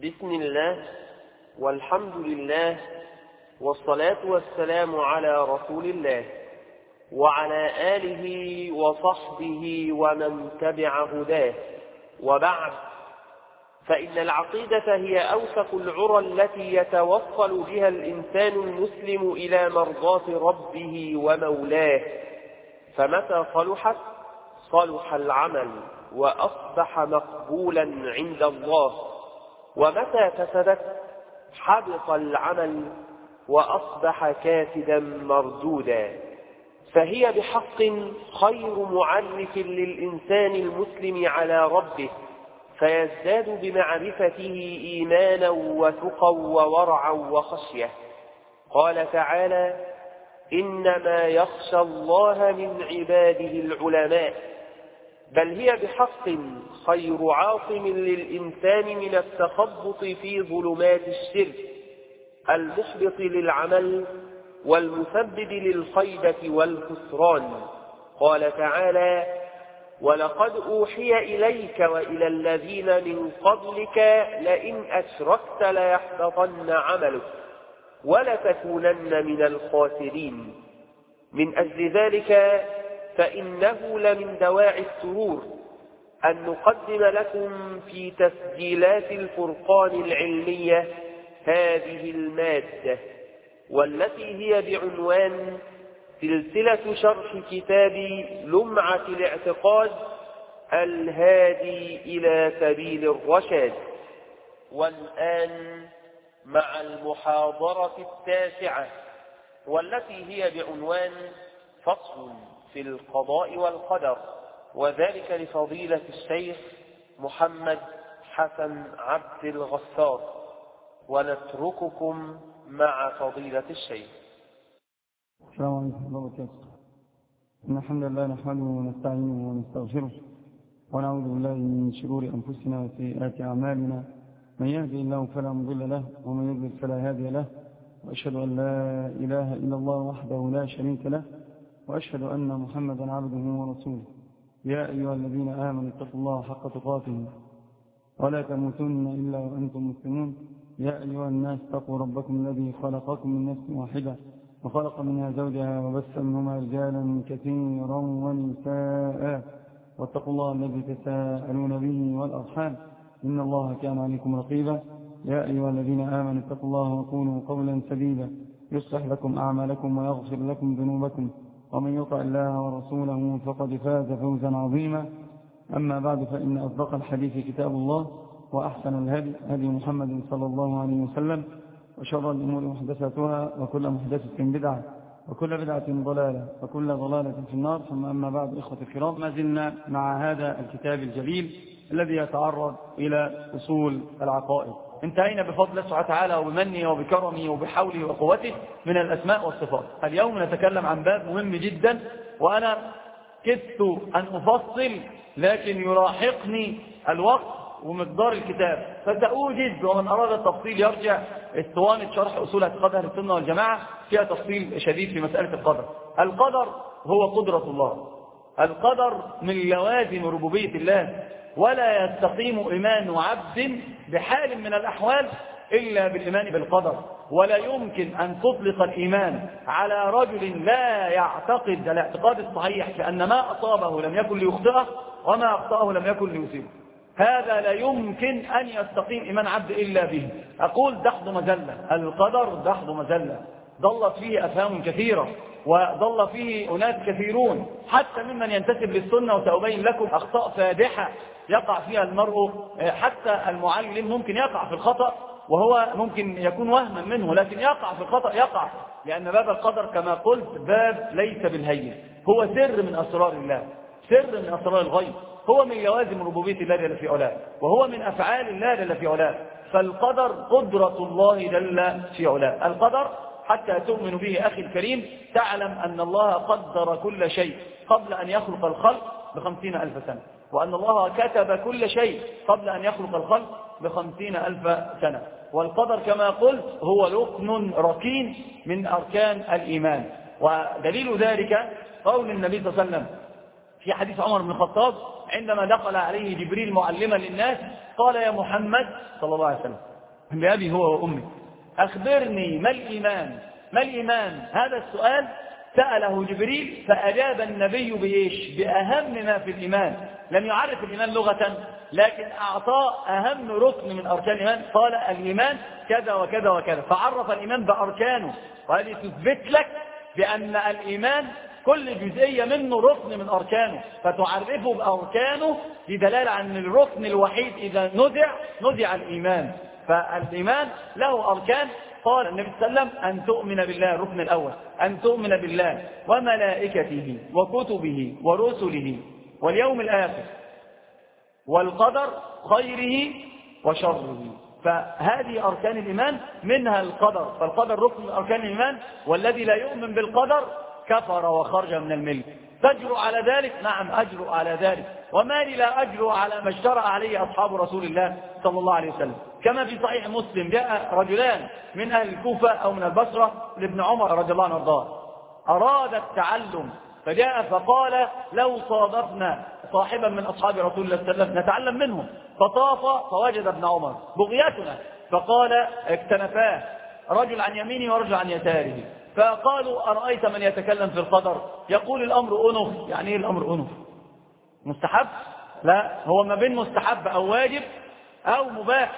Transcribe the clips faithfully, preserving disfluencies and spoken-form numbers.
بسم الله والحمد لله والصلاة والسلام على رسول الله وعلى آله وصحبه ومن تبع هداه، وبعد، فإن العقيدة هي أوثق العرى التي يتوصل بها الإنسان المسلم إلى مرضاة ربه ومولاه، فمتى صلحت صلح العمل وأصبح مقبولا عند الله، ومتى فسدت حبط العمل وأصبح كاسدا مردودا. فهي بحق خير معرف للإنسان المسلم على ربه، فيزداد بمعرفته إيمانا وثقا وورعا وخشية. قال تعالى: إنما يخشى الله من عباده العلماء. بل هي بحق خير عاصم للإنسان من التخبط في ظلمات الشرك المحبط للعمل والمسبب للخيبة والخسران. قال تعالى: ولقد أوحي إليك وإلى الذين من قبلك لئن أشركت ليحبطن عملك ولتكونن من الخاسرين. من أجل ذلك فإنه لمن دواعي السرور أن نقدم لكم في تسجيلات الفرقان العلمية هذه المادة، والتي هي بعنوان سلسلة شرح كتاب لمعة الاعتقاد الهادي إلى سبيل الرشاد. والآن مع المحاضرة التاسعة، والتي هي بعنوان فصل في القضاء والقدر، وذلك لفضيلة الشيخ محمد حسن عبد الغفار. ونترككم مع فضيلة الشيخ. السلام عليكم ورحمة الله وبركاته. إن الحمد لله نحمده ونستعينه ونستغفره ونعوذ بالله من شرور أنفسنا وسيئات أعمالنا، من يهدي الله فلا مضل له ومن يضلل فلا هادي له، وأشهد أن لا إله إلا الله وحده لا شريك له، وأشهد أن محمدا عبده ورسوله. يا أيها الذين آمنوا اتقوا الله حق تقاته ولا تموتن إلا وأنتم مسلمون. يا أيها الناس اتقوا ربكم الذي خلقكم من نفس واحدة وخلق منها زوجها وبث منهما رجالا كثيرا ونساء، واتقوا الله الذي تساءلون به والأرحام إن الله كان عليكم رقيبا. يا أيها الذين آمنوا اتقوا الله وقولوا قولا سديدا يصلح لكم أعمالكم ويغفر لكم ذنوبكم، ومن يطع الله ورسوله فقد فاز فوزا عظيما. أما بعد، فإن أصدق الحديث كتاب الله، وأحسن الهدي هدي محمد صلى الله عليه وسلم، وشر الأمور محدثاتها، وكل محدثة بدعة، وكل بدعة ضلالة، وكل ضلالة في النار. ثم أما بعد، إخوة الكرام، ما زلنا مع هذا الكتاب الجليل الذي يتعرض إلى أصول العقائد. انتهينا بفضل الله سبحانه وتعالى وبمنه وبكرمه وبحوله وقوته من الأسماء والصفات. اليوم نتكلم عن باب مهم جدا، وأنا كدت أن أفصل لكن يراحقني الوقت ومقدار الكتاب، فسأوجد، ومن أراد التفصيل يرجع اسطوانة شرح أصول اعتقاد أهل السنة والجماعة، فيها تفصيل شديد في مسألة القدر. القدر هو قدرة الله، القدر من لوازم ربوبية الله، ولا يستقيم إيمان عبد بحال من الأحوال إلا بالإيمان بالقدر. ولا يمكن أن تطلق الإيمان على رجل لا يعتقد الاعتقاد الصحيح بأن ما أصابه لم يكن ليخطئه وما أخطأه لم يكن ليصيبه. هذا لا يمكن أن يستقيم إيمان عبد إلا به. أقول دحض مزلة، القدر دحض مزلة ضلت فيه أفهام كثيرة، وضل فيه أناس كثيرون حتى ممن ينتسب للسنة، وسأبين لكم أخطاء فادحة يقع فيها المرء. حتى المعلم ممكن يقع في الخطأ، وهو ممكن يكون وهما منه، لكن يقع في الخطأ يقع، لأن باب القدر كما قلت باب ليس بالهين، هو سر من أسرار الله، سر من أسرار الغيب، هو من لوازم ربوبية الله جل في علاه، وهو من أفعال الله جل في علاه. فالقدر قدرة الله جل في علاه. القدر حتى تؤمن به أخي الكريم تعلم أن الله قدر كل شيء قبل أن يخلق الخلق بخمسين ألف سنة، وأن الله كتب كل شيء قبل أن يخلق الخلق بخمسين ألف سنة. والقدر كما قلت هو ركن ركين من أركان الإيمان. ودليل ذلك قول النبي صلى الله عليه وسلم في حديث عمر بن الخطاب عندما دخل عليه جبريل معلما للناس قال: يا محمد صلى الله عليه وسلم، بأبي هو وأمي أخبرني ما الإيمان ما الإيمان. هذا السؤال سأله جبريل فأجاب النبي بإيش؟ بأهم ما في الإيمان. لم يعرف الإيمان لغة، لكن أعطاه أهم ركن من أركان الإيمان. قال الإيمان كذا وكذا وكذا، فعرف الإيمان بأركانه. وهذه تثبت لك بأن الإيمان كل جزئية منه ركن من أركانه، فتعرفه بأركانه لدلالة عن الركن الوحيد إذا نزع نزع الإيمان. فالإيمان له أركان. قال النبي صلى الله عليه وسلم أن تؤمن بالله، الركن الأول أن تؤمن بالله وملائكته وكتبه ورسله واليوم الآخر والقدر خيره وشره. فهذه أركان الإيمان، منها القدر، فالقدر ركن من أركان الإيمان، والذي لا يؤمن بالقدر كفر وخرج من الملة. تجرؤ على ذلك؟ نعم أجرؤ على ذلك. وما لي لا أجرؤ على ما اجترأ عليه أصحاب رسول الله صلى الله عليه وسلم. كما في صحيح مسلم جاء رجلان من أهل الكوفة أو من البصرة لابن عمر رضي الله عنه وارضاه، أراد التعلم فجاء فقال لو صادفنا صاحبا من أصحاب رسول الله صلى الله عليه وسلم نتعلم منه. فطاف فوجد ابن عمر بغيتنا، فقال اكتنفاه رجل عن يمينه ورجل عن يساره، فقالوا أرأيت من يتكلم في القدر يقول الأمر أنف. يعني إيه الأمر أنف؟ مستحب؟ لا، هو ما بين مستحب أو واجب أو مباح.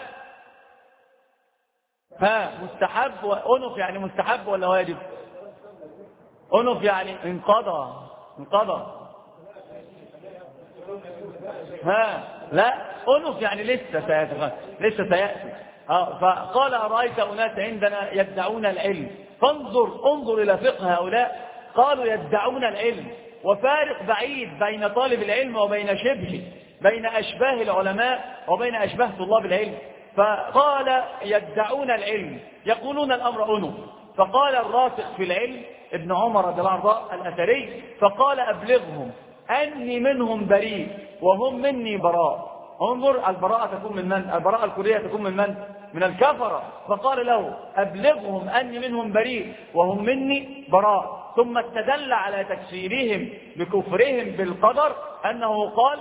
ها مستحب وأنف يعني مستحب ولا واجب؟ أنف يعني انقضى انقضى. ها لا، أنف يعني لسه سيأتي لسه سيأتي. آه فقال أرأيت أناس عندنا يدعون العلم، فانظر انظر إلى فقه هؤلاء. قالوا يدعون العلم، وفارق بعيد بين طالب العلم وبين شبهه، بين أشباه العلماء وبين أشباه طلاب العلم. فقال يدعون العلم يقولون الأمر أنف. فقال الراسخ في العلم ابن عمر رضي الله عنه الأثري، فقال أبلغهم أني منهم بريء وهم مني براء. انظر، البراءة تكون من من؟ البراءة الكلية تكون من من؟ من الكفرة. فقال له أبلغهم أني منهم بريء وهم مني براء. ثم استدل على تكفيرهم بكفرهم بالقدر أنه قال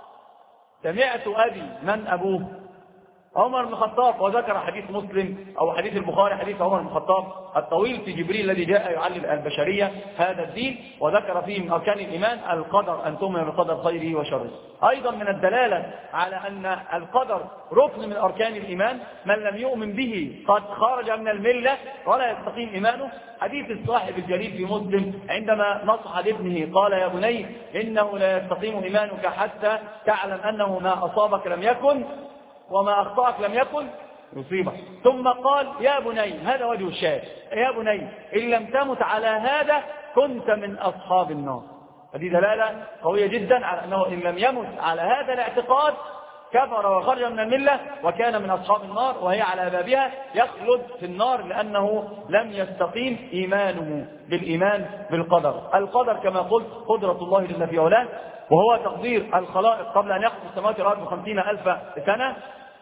سمعت أبي، من أبوه؟ عمر بن الخطاب، وذكر حديث مسلم أو حديث البخاري حديث عمر بن الخطاب الطويل في جبريل الذي جاء يعلم البشرية هذا الدين، وذكر فيه من أركان الإيمان القدر، أن تؤمن بالقدر خيره وشره. أيضا من الدلالة على أن القدر ركن من أركان الإيمان، من لم يؤمن به قد خرج من الملة ولا يستقيم إيمانه. حديث الصاحب الجليل في مسلم عندما نصح لابنه قال يا بني إنه لا يستقيم إيمانك حتى تعلم أنه ما أصابك لم يكن وما أخطأك لم يكن يصيبك. ثم قال يا بني، هذا وجه الشاهد، يا بني إن لم تمت على هذا كنت من أصحاب النار. هذه دلالة قوية جدا على أنه إن لم يمت على هذا الاعتقاد كفر وخرج من الملة وكان من أصحاب النار، وهي على بابها يخلد في النار لأنه لم يستقيم إيمانه بالإيمان بالقدر. القدر كما قلت قدرة الله جل في علاه، وهو تقدير الخلائق قبل أن يخلق السماوات والأرض بخمسين ألف سنة.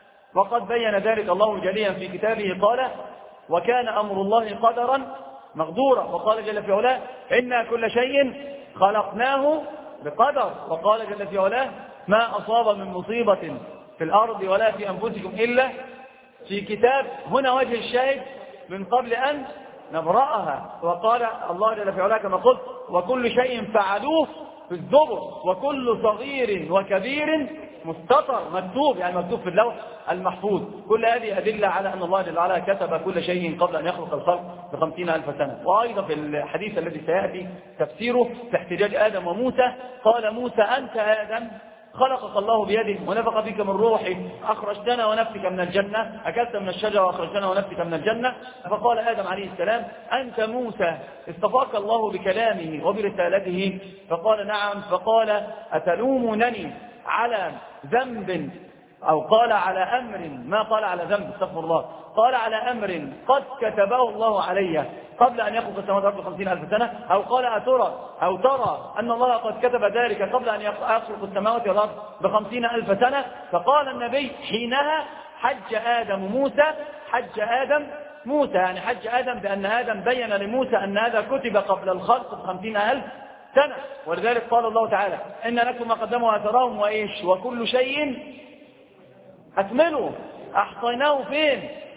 وقد بين ذلك الله جليا في كتابه قال وكان أمر الله قدرا مقدورا. وقال جل في علاه إنا كل شيء خلقناه بقدر. وقال جل في علاه ما أصاب من مصيبة في الأرض ولا في أنفسكم إلا في كتاب. هنا وجه الشاهد من قبل أن نبرأها. وقال الله جل في علاه كما قلت وكل شيء فعلوه في الزبر وكل صغير وكبير مستطر، مكتوب يعني مكتوب في اللوح المحفوظ. كل هذه أدلة على أن الله جل وعلا كتب كل شيء قبل أن يخلق الخلق بخمسين ألف سنة. وأيضا في الحديث الذي سيأتي تفسيره في احتجاج آدم وموسى قال موسى أنت آدم خلقك الله بيده ونفخ فيك من روحه أخرجتنا ونفسك من الجنة، أكلت من الشجرة وأخرجتنا ونفسك من الجنة. فقال آدم عليه السلام أنت موسى اصطفاك الله بكلامه وبرسالته. فقال نعم. فقال أتلومونني على ذنب، أو قال على أمر، ما قال على ذنب استغفر الله، قال على أمر قد كتبه الله علي قبل أن يخلق السماوات والأرض بخمسين ألف سنة، أو قال أترى أو ترى أن الله قد كتب ذلك قبل أن يخلق السماوات والأرض بخمسين ألف سنة. فقال النبي حينها حج آدم موسى، حج آدم موسى يعني حج آدم بأن آدم بين لموسى أن هذا كتب قبل الخلق بخمسين ألف سنة. ولذلك قال الله تعالى إن لكم ما قدموا أثرهم وإيش وكل شيء أكملوا أحصيناه فين؟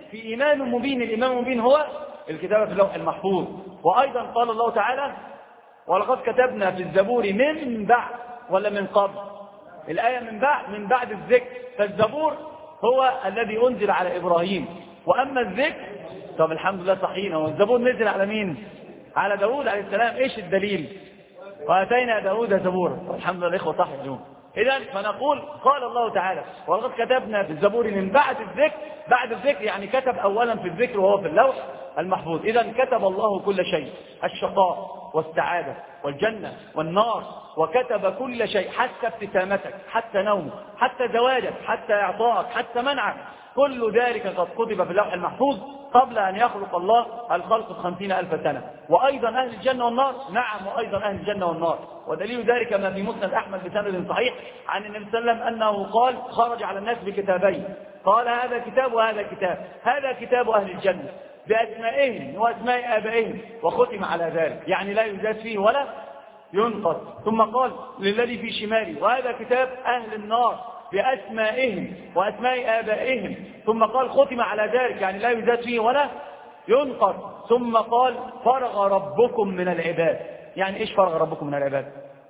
في إيمان مبين. الإيمان المبين هو الكتابة في اللوح المحفوظ. وأيضا قال الله تعالى ولقد كتبنا في الزبور من بعد ولا من قبل؟ الآية من بعد، من بعد الذكر. فالزبور هو الذي أنزل على إبراهيم، وأما الذكر طب الحمد لله صحيح، والزبور نزل على مين؟ على داود عليه السلام. إيش الدليل؟ وآتينا داود زبورا. الحمد لله الإخوة صح اليوم. إذن فنقول قال الله تعالى ولقد كتبنا في الزبور من بعد الذكر. بعد الذكر يعني كتب أولا في الذكر وهو في اللوح المحفوظ. إذن كتب الله كل شيء، الشقاء والسعادة والجنة والنار، وكتب كل شيء حتى ابتسامتك، حتى نومك، حتى زواجك، حتى إعطائك، حتى منعك. كل ذلك قد كتب في اللوح المحفوظ قبل أن يخلق الله الخلق بخمسين ألف سنة. وأيضا أهل الجنة والنار، نعم وأيضا أهل الجنة والنار. ودليل ذلك ما في مسند أحمد بسند صحيح عن النبي صلى الله عليه وسلم أنه قال خرج على الناس بكتابين، قال هذا كتاب وهذا كتاب، هذا كتاب أهل الجنة بأسمائهم وأسماء آبائهم، وختم على ذلك، يعني لا يزاد فيه ولا ينقص. ثم قال للذي في شمالي وهذا كتاب أهل النار بأسمائهم وأسماء آبائهم، ثم قال ختم على ذلك، يعني لا يزاد فيه ولا ينقص. ثم قال فرغ ربكم من العباد. يعني إيش فرغ ربكم من العباد؟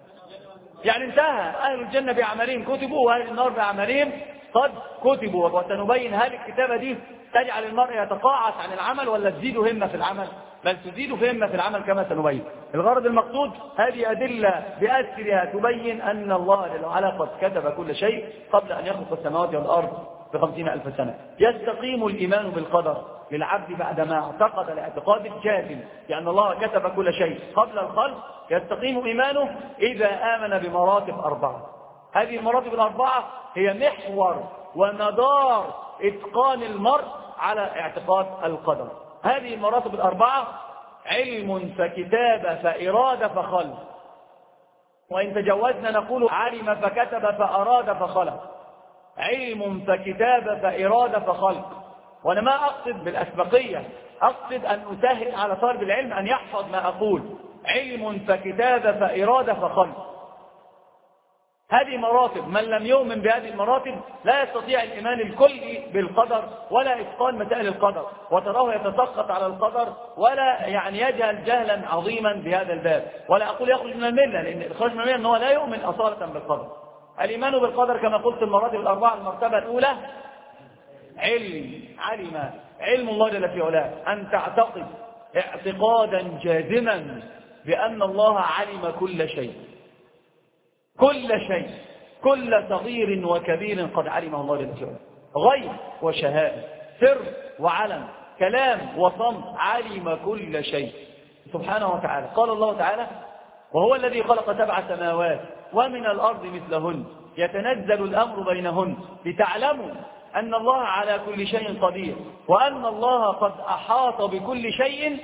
يعني انتهى. أهل الجنة بأعمالهم كتبوا وأهل النار بأعمالهم قد كتبوا. وسنبين هل الكتابة دي تجعل المرء يتقاعس عن العمل ولا تزيد همة في العمل؟ بل تزيد همة في العمل كما سنبين. الغرض المقصود هذه أدلة بأسرها تبين أن الله جل وعلا قد كتب كل شيء قبل أن يخلق السماوات والأرض بخمسين ألف سنة. يستقيم الإيمان بالقدر للعبد بعدما اعتقد الاعتقاد الجازم بأن الله كتب كل شيء قبل الخلق. يستقيم إيمانه إذا آمن بمراتب أربعة. هذه المراتب الأربعة هي محور ومدار إتقان المرء على اعتقاد القدر. هذه المراتب الأربعة علم فكتابة فإرادة فخلق. وإن تجوزنا نقول علم فكتب فأراد فخلق. علم فكتابة فإرادة فخلق. وأنا ما أقصد بالأسبقية، أقصد أن أسهل على طالب العلم أن يحفظ ما أقول. علم فكتابة فإرادة فخلق. هذه مراتب، من لم يؤمن بهذه المراتب لا يستطيع الإيمان الكلي بالقدر ولا إتقان مسائل القدر، وتراه يتسقط على القدر ولا يعني يجهل جهلا عظيما بهذا الباب. ولا أقول يخرج من الملة، لأن الخروج من الملة أنه لا يؤمن أصالة بالقدر. الإيمان بالقدر كما قلت المراتب الأربعة. المرتبة الأولى علم، علم علم الله جل في علاه، أن تعتقد اعتقادا جازما بأن الله علم كل شيء، كل شيء، كل صغير وكبير قد علمه الله جل وعلا، غيب وشهادة، سر وعلم، كلام وصمت، علم كل شيء سبحانه وتعالى. قال الله تعالى وهو الذي خلق سبع سماوات ومن الأرض مثلهن يتنزل الأمر بينهن لتعلموا أن الله على كل شيء قدير وأن الله قد أحاط بكل شيء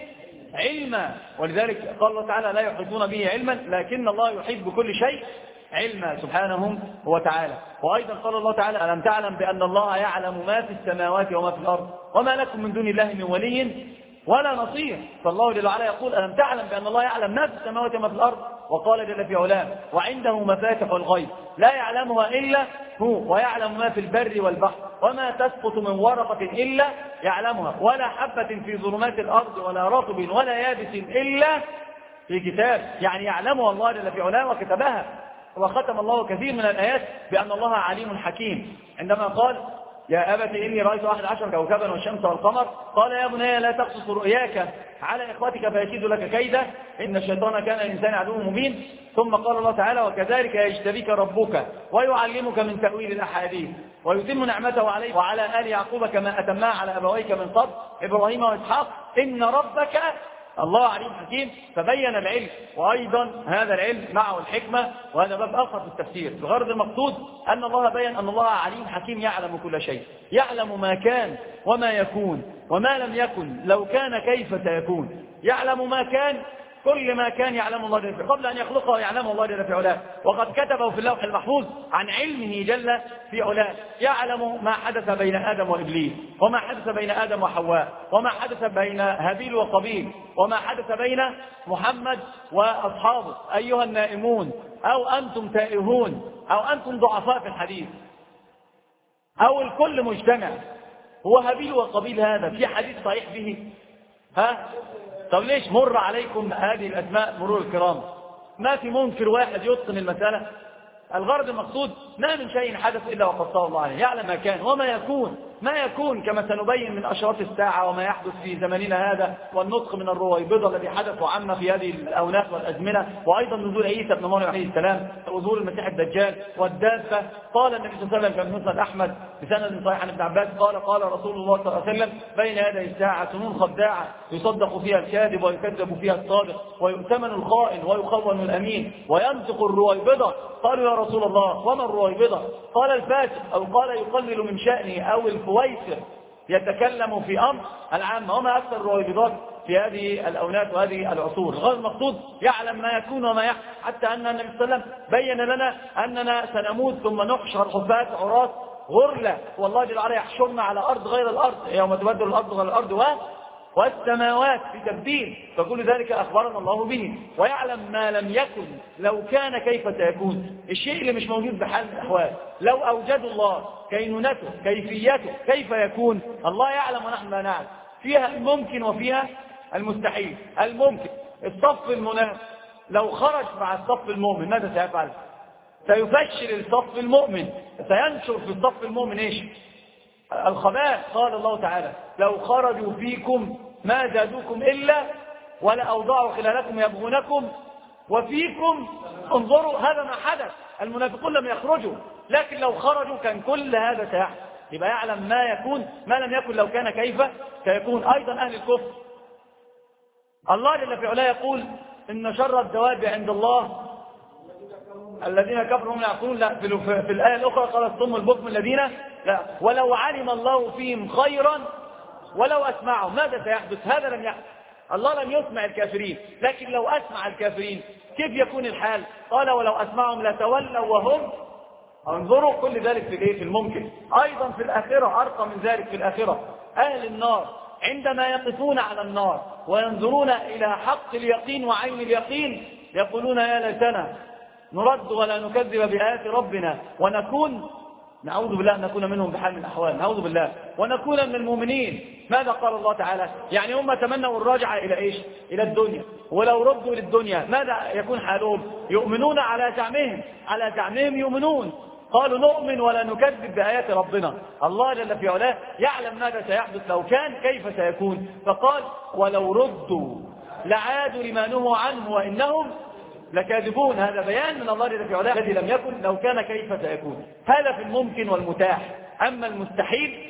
علما. ولذلك قال الله تعالى لا يحيطون به علما لكن الله يحيط بكل شيء علما سبحانه وتعالى. وأيضا قال الله تعالى ألم تعلم بأن الله يعلم ما في السماوات وما في الأرض وما لكم من دون الله من ولي ولا نصير. فالله جل وعلا يقول ألم تعلم بأن الله يعلم ما في السماوات وما في الأرض. وقال جل في علاه وعنده مفاتح الغيب لا يعلمها إلا هو ويعلم ما في البر والبحر وما تسقط من ورقة إلا يعلمها ولا حبة في ظلمات الأرض ولا رطب ولا يابس إلا في كتاب. يعني يعلمها الله جل في علاه وكتبها. وختم الله كثير من الآيات بأن الله عليم حكيم عندما قال يا أبت إني رأيت أحد عشر كوكبا والشمس والقمر قال يا بني لا تقصص رؤياك على إخوتك فيكيد لك كيدا إن الشيطان كان الإنسان عدو مبين. ثم قال الله تعالى وكذلك يجتبيك ربك ويعلمك من تأويل الأحاديث ويتم نعمته عليك وعلى آل يعقوب كما أتمها على أبويك من قبل إبراهيم وإسحاق إن ربك الله عليم حكيم. فبين العلم وأيضا هذا العلم معه الحكمة، وهذا باب آخر في التفسير. الغرض المقصود أن الله بين أن الله عليم حكيم يعلم كل شيء، يعلم ما كان وما يكون وما لم يكن لو كان كيف سيكون، يعلم ما كان كل ما كان يعلم الله جل في قبل أن يخلقه يعلم الله جل في علاه. وقد كتبه في اللوح المحفوظ عن علمه جل في علاه. يعلم ما حدث بين آدم وإبليس وما حدث بين آدم وحواء وما حدث بين هابيل وقابيل وما حدث بين محمد وأصحابه أيها النائمون أو أنتم تائهون أو أنتم ضعفاء في الحديث أو الكل مجتمع. هو هابيل وقبيل هذا في حديث صحيح به؟ ها؟ طب ليش مر عليكم هذه الأسماء مرور الكرام؟ ما في منكر واحد يتقن المسألة. الغرض المقصود ما من شيء حدث إلا وقصه الله عليه، يعلم ما كان وما يكون، ما يكون كما سنبين من أشراط الساعة وما يحدث في زمننا هذا، والنطق من الرويبضة الذي حدث وعم في هذه الأونات والأزمنة، وأيضا نزول عيسى بن مريم عليه السلام، وظهور المسيح الدجال والدابة. قال النبي صلى الله عليه وسلم في مسند أحمد بسند صحيح عن ابن عباس قال قال رسول الله صلى الله عليه وسلم: بين يدي الساعة سنون خداعة يصدق فيها الكاذب ويكذب فيها الصادق ويؤتمن الخائن ويخون الأمين وينطق الرويبضة. قالوا يا رسول الله وما الرويبضة؟ قال الفاسق، أو قال يقلل من شأنه، أو الفويسر يتكلم في أمر العام. وما أكثر الرويبضات في هذه الأونات وهذه العصور؟ غير المقصود يعلم ما يكون وما يحدث، حتى أن النبي صلى الله عليه وسلم بين لنا أننا سنموت ثم نحشر حفاة عراة غرلة، والله جل وعلا يحشرنا على أرض غير الأرض يوم تبدل الأرض غير الأرض و والسماوات في تبديل، فكل ذلك أخبرنا الله به، ويعلم ما لم يكن لو كان كيف سيكون. الشيء اللي مش موجود بحال من الأحوال لو أوجد الله كينونته كيفيته كيف يكون، الله يعلم ونحن لا نعلم. فيها الممكن وفيها المستحيل. الممكن الصف المنافق لو خرج مع الصف المؤمن ماذا سيفعل؟ سيفشل الصف المؤمن، سينشر في الصف المؤمن ايش؟ الخبائث. قال الله تعالى: لو خرجوا فيكم ما زادوكم إلا ولا أوضعوا خلالكم يبغونكم وفيكم انظروا. هذا ما حدث، المنافقون لم يخرجوا، لكن لو خرجوا كان كل هذا سيحدث. يبقى يعلم ما يكون ما لم يكن لو كان كيف سيكون. أيضا أهل الكفر الله جل في علاه يقول: إن شر الدواب عند الله الذين كفروا هم يعقلون. لا، في, في الآية الأخرى قال: الصم البكم الذين لا ولو علم الله فيهم خيرا ولو أسمعهم. ماذا سيحدث؟ هذا لم يحدث. الله لم يسمع الكافرين، لكن لو أسمع الكافرين كيف يكون الحال؟ قال: ولو أسمعهم لتولوا وهم انظروا. كل ذلك في الايه؟ في الممكن. أيضا في الآخرة أرقى من ذلك. في الآخرة أهل النار عندما يقفون على النار وينظرون إلى حق اليقين وعين اليقين يقولون: يا ليتنا نرد ولا نكذب بآيات ربنا ونكون نعوذ بالله أن نكون منهم بحال من الأحوال، نعوذ بالله، ونكون من المؤمنين. ماذا قال الله تعالى؟ يعني هم تمنوا الرجعة إلى إيش؟ إلى الدنيا. ولو ردوا للدنيا ماذا يكون حالهم؟ يؤمنون على زعمهم، على زعمهم يؤمنون. قالوا: نؤمن ولا نكذب بآيات ربنا. الله جل في علاه يعلم ماذا سيحدث لو كان كيف سيكون، فقال: ولو ردوا لعادوا لما نهوا عنه وإنهم لكاذبون. هذا بيان من الله جل في علاه الذي لم يكن لو كان كيف سيكون. هذا في الممكن والمتاح. أما المستحيل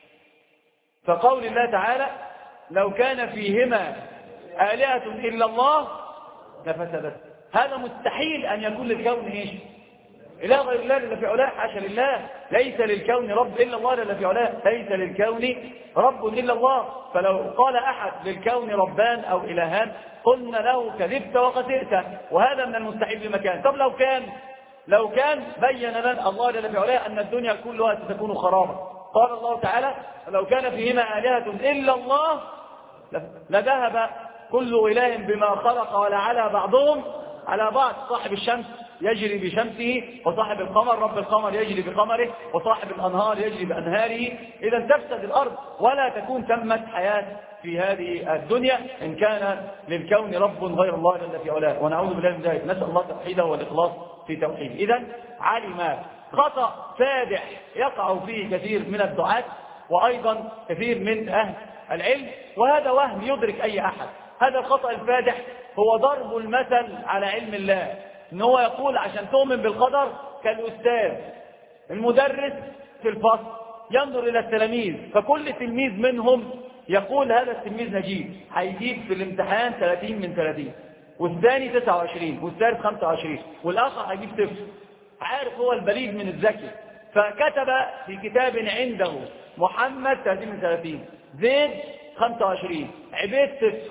فقول الله تعالى: لو كان فيهما آلهة إلا الله لفسدت. هذا مستحيل أن يكون للكون إيش؟ إله غير الله جل في علاه. حاشا لله، ليس للكون رب إلا الله جل في علاه، ليس للكون رب إلا الله. فلو قال أحد للكون ربان أو إلهان قلنا له كذبت وخسئت، وهذا من المستحيل بمكان. طب لو كان لو كان بين لنا الله جل في علاه أن الدنيا كلها ستكون خرابا. قال الله تعالى: لو كان فيهما آلهة إلا الله لذهب كل إله بما خلق ولعلى بعضهم على بعض. صاحب الشمس يجري بشمسه، وصاحب القمر رب القمر يجري بقمره، وصاحب الأنهار يجري بأنهاره. إذا تفسد الأرض ولا تكون تمت حياة في هذه الدنيا إن كان للكون رب غير الله جل في علاه، ونعوذ بالله من ذلك. نسأل الله توحيده والإخلاص في توحيده. إذا علم خطأ فادح يقع فيه كثير من الدعاة وأيضا كثير من أهل العلم، وهذا وهم يدرك أي أحد. هذا الخطأ الفادح هو ضرب المثل على علم الله، إن هو يقول عشان تؤمن بالقدر كالأستاذ المدرس في الفصل ينظر إلى التلاميذ، فكل تلميذ منهم يقول هذا التلميذ نجيب، هيجيب في الامتحان ثلاثين من ثلاثين، والثاني تسعة وعشرين، والثالث خمسة وعشرين، والآخر هيجيب صفر. عارف هو البليد من الذكي، فكتب في كتاب عنده محمد ثلاثين من ثلاثين، زيد خمسة وعشرين، عبيد صفر.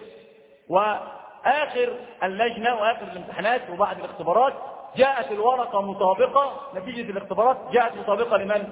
وآخر اللجنة وآخر الامتحانات وبعد الاختبارات جاءت الورقة مطابقة، نتيجة الاختبارات جاءت مطابقة لمن؟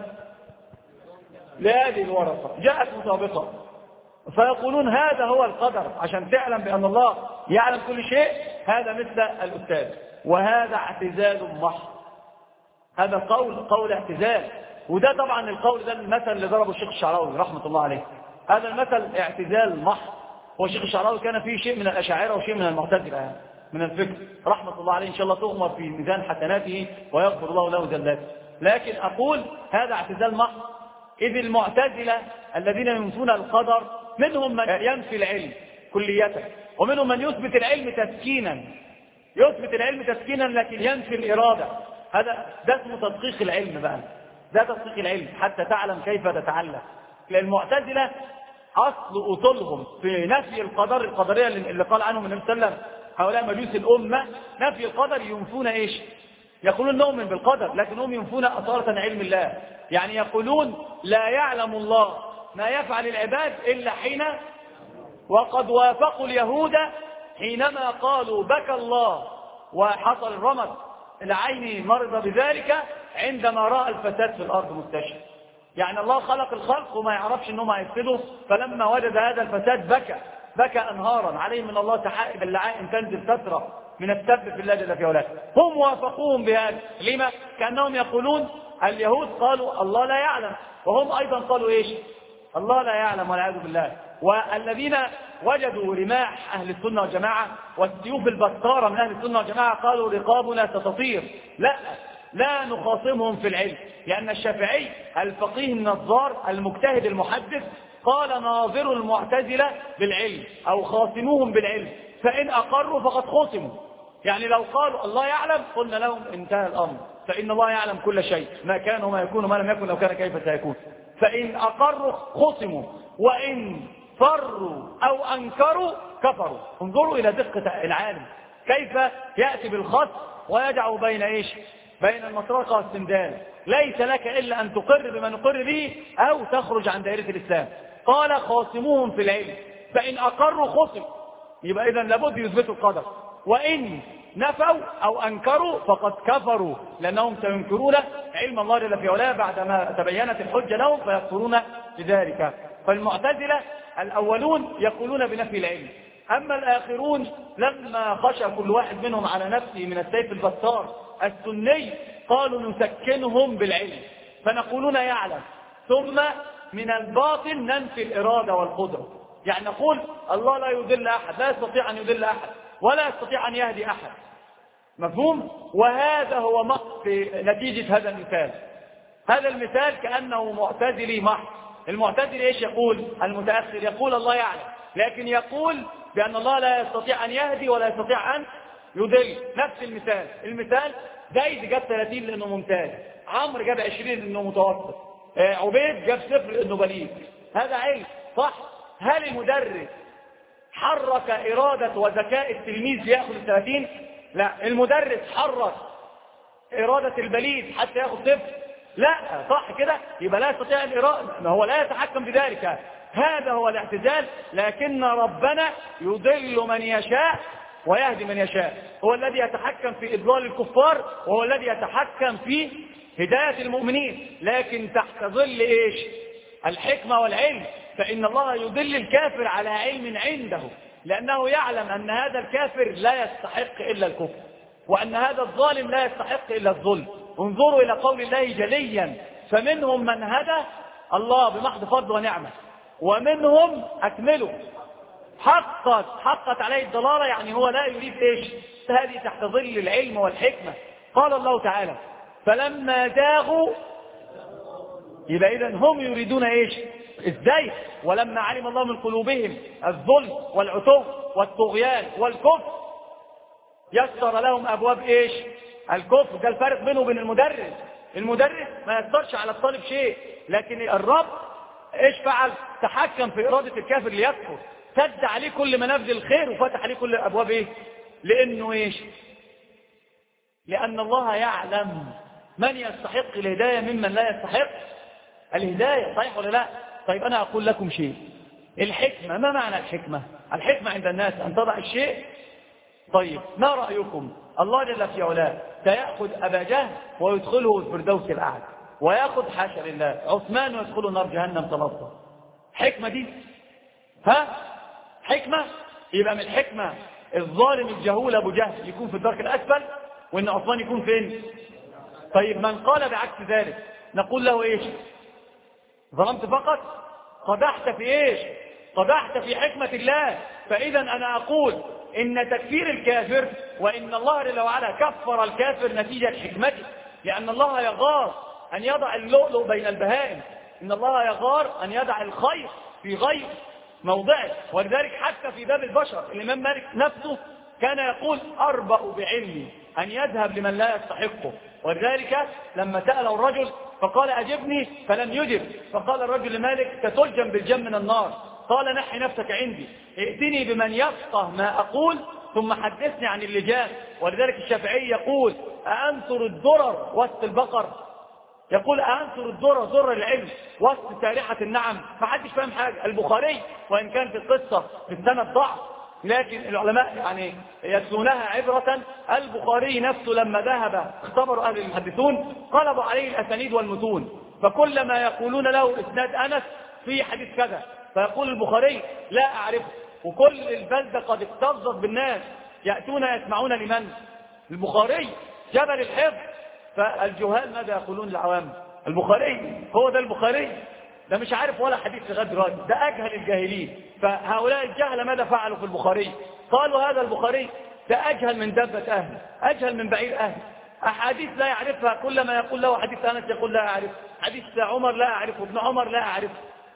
لهذه الورقة جاءت مطابقة. فيقولون هذا هو القدر، عشان تعلم بأن الله يعلم كل شيء. هذا مثل الأستاذ، وهذا اعتزال محض. هذا قول قول اعتزال. وده طبعا القول ده المثل اللي ضربه الشيخ الشعراوي رحمة الله عليه. هذا المثل اعتزال محض. هو الشيخ الشعراوي كان فيه شيء من الأشاعرة وشيء من المعتزلة من الفكر رحمة الله عليه، إن شاء الله تغمر في ميزان حسناته ويغفر الله له زلاته. لكن أقول هذا اعتزال محض، إذ المعتزلة الذين ينفون القدر منهم من ينفي العلم كلية، ومنهم من يثبت العلم تسكينا، يثبت العلم تسكينا لكن ينفي الإرادة. هذا ده اسمه تدقيق العلم بقى، ده تدقيق العلم حتى تعلم كيف تتعلم. لأن المعتزلة أصل أصولهم في نفي القدر، القدرية اللي قال عنهم النبي صلى الله عليه وسلم هؤلاء مجوس الأمة، نفي القدر ينفون إيش؟ يقولون نؤمن بالقدر لكنهم ينفون أصالة علم الله. يعني يقولون لا يعلم الله ما يفعل العباد إلا حين، وقد وافقوا اليهود حينما قالوا بكى الله وحصل الرمد العين مرض بذلك عندما رأى الفساد في الأرض مستشفى. يعني الله خلق الخلق وما يعرفش انهم هيفسدوا، فلما وجد هذا الفساد بكى بكى انهارا عليهم من الله سحائب اللعائن تنزل تترى من السب في الله جل في علاه. هم وافقوهم بهذا. لما؟ كأنهم يقولون اليهود قالوا الله لا يعلم، وهم أيضا قالوا إيش؟ الله لا يعلم والعياذ بالله. والذين وجدوا رماح أهل السنة والجماعة والسيوف البطارة من أهل السنة والجماعة قالوا رقابنا ستطير. لا لا نخاصمهم في العلم، لأن الشافعي الفقيه النظار المجتهد المحدث قال ناظروا المعتزلة بالعلم أو خاصموهم بالعلم، فإن أقروا فقد خصموا. يعني لو قالوا الله يعلم قلنا لهم انتهى الأمر، فإن الله يعلم كل شيء، ما كان وما يكون وما لم يكن لو كان كيف سيكون. فإن أقروا خصموا، وإن فروا أو أنكروا كفروا. انظروا إلى دقة العالم كيف يأتي بالخص ويدعو بين إيش؟ بين المطرقة والسندال. ليس لك إلا أن تقر بما نقر به أو تخرج عن دائرة الإسلام. قال خاصموهم في العلم، فإن أقروا خصم، يبقى إذن لابد يثبتوا القدر، وإن نفوا أو أنكروا فقد كفروا، لأنهم سينكرون علم الله جل في علاه بعدما تبينت الحجة لهم فيكفرون بذلك. فالمعتزلة الأولون يقولون بنفي العلم، أما الآخرون لما خشى كل واحد منهم على نفسه من السيف البطار السني قالوا نسكنهم بالعلم، فنقولون يعلم، ثم من الباطن ننفي الإرادة والقدرة. يعني نقول الله لا يضل أحد، لا يستطيع أن يضل أحد ولا يستطيع أن يهدي أحد. مفهوم؟ وهذا هو مقصد في نتيجة هذا المثال. هذا المثال كأنه معتزلي محض. المعتزلي ايش يقول؟ المتأخر يقول الله يعلم، لكن يقول بأن الله لا يستطيع أن يهدي ولا يستطيع أن يضل. نفس المثال. المثال زيد جاب ثلاثين لأنه ممتاز، عمرو جاب عشرين لأنه متوسط، عبيد جاب صفر لأنه بليغ. هذا علم صح. هل المدرس حرك إرادة وذكاء التلميذ ليأخذ الثلاثين؟ لا. المدرس حرك إرادة البليد حتى يأخذ صفر؟ لا. صح كده؟ يبقى لا يستطيع الإرادة، ما هو لا يتحكم بذلك. هذا هو الاعتزال. لكن ربنا يضل من يشاء ويهدي من يشاء. هو الذي يتحكم في إضلال الكفار، وهو الذي يتحكم في هداية المؤمنين، لكن تحت ظل إيش؟ الحكمة والعلم. فإن الله يضل الكافر على علم عنده، لأنه يعلم أن هذا الكافر لا يستحق إلا الكفر، وأن هذا الظالم لا يستحق إلا الظلم. انظروا إلى قول الله جليا: فمنهم من هدى الله بمحض فضل ونعمة، ومنهم أكملوا حقت حقت عليه الضلالة. يعني هو لا يريد إيش؟ هذه تحت ظل العلم والحكمة. قال الله تعالى: فلما زاغوا، يبقى إذن هم يريدون إيش؟ الزيغ. ولما علم الله من قلوبهم الظلم والعتو والطغيان والكفر يسر لهم أبواب إيش؟ الكفر. ده الفرق بينه وبين المدرس. المدرس ما يسرش على الطالب شيء، لكن الرب إيش فعل؟ تحكم في إرادة الكافر ليكفر، سد عليه كل منافذ الخير وفتح عليه كل أبواب إيه؟ لأنه إيش؟ لأن الله يعلم من يستحق الهداية ممن لا يستحق الهداية. صحيح ولا لا؟ طيب أنا أقول لكم شيء. الحكمة، ما معنى الحكمة؟ الحكمة عند الناس أن تضع الشيء. طيب ما رأيكم؟ الله جل في علاه سيأخذ أبا جهل ويدخله الفردوس الأعلى، ويأخذ حاشا لله عثمان ويدخله نار جهنم تلظى. حكمة دي؟ ها؟ حكمة؟ يبقى من الحكمة الظالم الجهول أبو جهل يكون في الدرك الأسفل، وإن عثمان يكون فين؟ طيب من قال بعكس ذلك نقول له إيش؟ ظلمت فقط؟ قدحت في إيش؟ قدحت في حكمة الله. فإذا أنا أقول إن تكفير الكافر، وإن الله جل وعلا كفر الكافر نتيجة حكمته، لأن الله يغار أن يضع اللؤلؤ بين البهائم، إن الله يغار أن يضع الخير في غير موضعه. ولذلك حتى في باب البشر الإمام مالك نفسه كان يقول أربأ بعلمي أن يذهب لمن لا يستحقه. ولذلك لما سأله الرجل فقال أجبني فلم يجب، فقال الرجل لمالك ستلجم بالجم من النار. قال نحي نفسك عندي، ائتني بمن يفقه ما أقول ثم حدثني عن اللجام. ولذلك الشافعي يقول أأنثر الدرر وسط البقر، يقول أأنثر الدرر درر العلم وسط سارحة النعم. ما حدش فاهم حاجة. البخاري وإن كان في القصة في السنة ضعف، لكن العلماء يعني يتلونها عبرة. البخاري نفسه لما ذهب اختبروا أهل المحدثون قلبوا عليه الأسانيد والمتون، فكلما يقولون له إسناد أنس في حديث كذا فيقول البخاري لا أعرفه. وكل البلدة قد اكتظت بالناس يأتون يسمعون لمن؟ البخاري جبل الحفظ. فالجهال ماذا يقولون العوام؟ البخاري هو ده البخاري، ده مش عارف ولا حديث لغايه دلوقتي، ده أجهل الجاهلين. فهؤلاء الجهل ماذا فعلوا في البخاري؟ قالوا هذا البخاري ده أجهل من دابة أهل، أجهل من بعير أهل، أحاديث لا يعرفها، كلما يقول له حديث أنس يقول لا أعرف، حديث عمر لا أعرفه، ابن عمر لا أعرفه.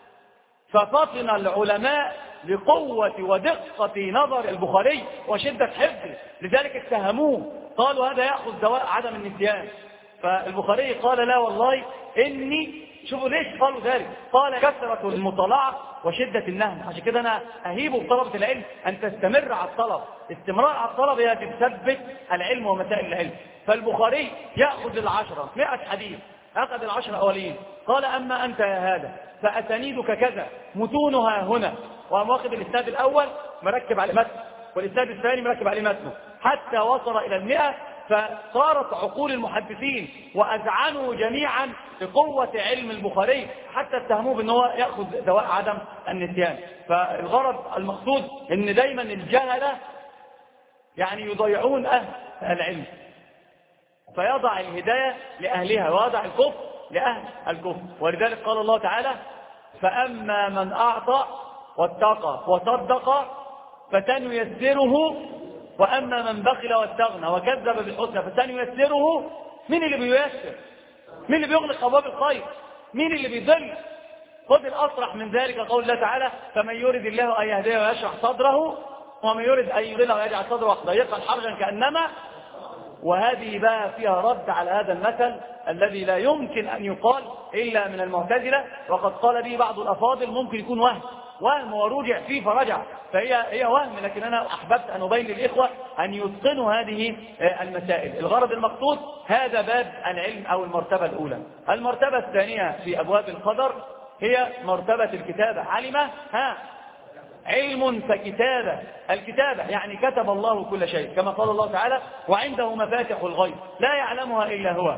ففطن العلماء لقوة ودقة نظر البخاري وشدة حفظه، لذلك اتهموه، قالوا هذا يأخذ دواء عدم النسيان. فالبخاري قال لا والله إني، شوفوا ليش قالوا ذلك، قال كثرة المطالعة وشدة النهم. عشان كده أنا أهيب بطلبة العلم أن تستمر على الطلب، استمرار على الطلب هي تثبت العلم ومسائل العلم. فالبخاري يأخذ العشرة مئة حديث، أخذ العشرة أولين، قال أما أنت يا هذا فأسانيدك كذا متونها هنا، وقام واخذ الإسناد الأول مركب عليه متن، والإسناد الثاني مركب عليه متنه، حتى وصل إلى المئة. فصارت عقول المحدثين وأذعنوا جميعا بقوة علم البخاري، حتى اتهموه بأنه يأخذ دواء عدم النسيان. فالغرض المقصود أن دايما الجهلة يعني يضيعون أهل العلم، فيضع الهداية لأهلها ويضع الكفر لأهل الكفر. ولذلك قال الله تعالى فأما من أعطى واتقى وصدق فسنيسره، وأما من بخل واستغنى وكذب بالحسنى فسنيسره. مين اللي بييسر؟ مين اللي بيغلق أبواب الخير؟ مين اللي بيضل؟ خذ الأصرح من ذلك قول الله تعالى فمن يرد الله أن يهديه ويشرح صدره، ومن يرد أن يضله ويجعل صدره ضيقا حرجا كأنما. وهذه بقى فيها رد على هذا المثل الذي لا يمكن أن يقال إلا من المعتزلة، وقد قال به بعض الأفاضل ممكن يكون وهم وهم ورجع فيه فرجع، فهي هي وهم، لكن أنا أحببت أن أبين للإخوة أن يتقنوا هذه المسائل. الغرض المقصود هذا باب العلم أو المرتبة الأولى. المرتبة الثانية في أبواب القدر هي مرتبة الكتابة. علم ها علم فكتابة. الكتابة يعني كتب الله كل شيء، كما قال الله تعالى وعنده مفاتح الغيب لا يعلمها إلا هو،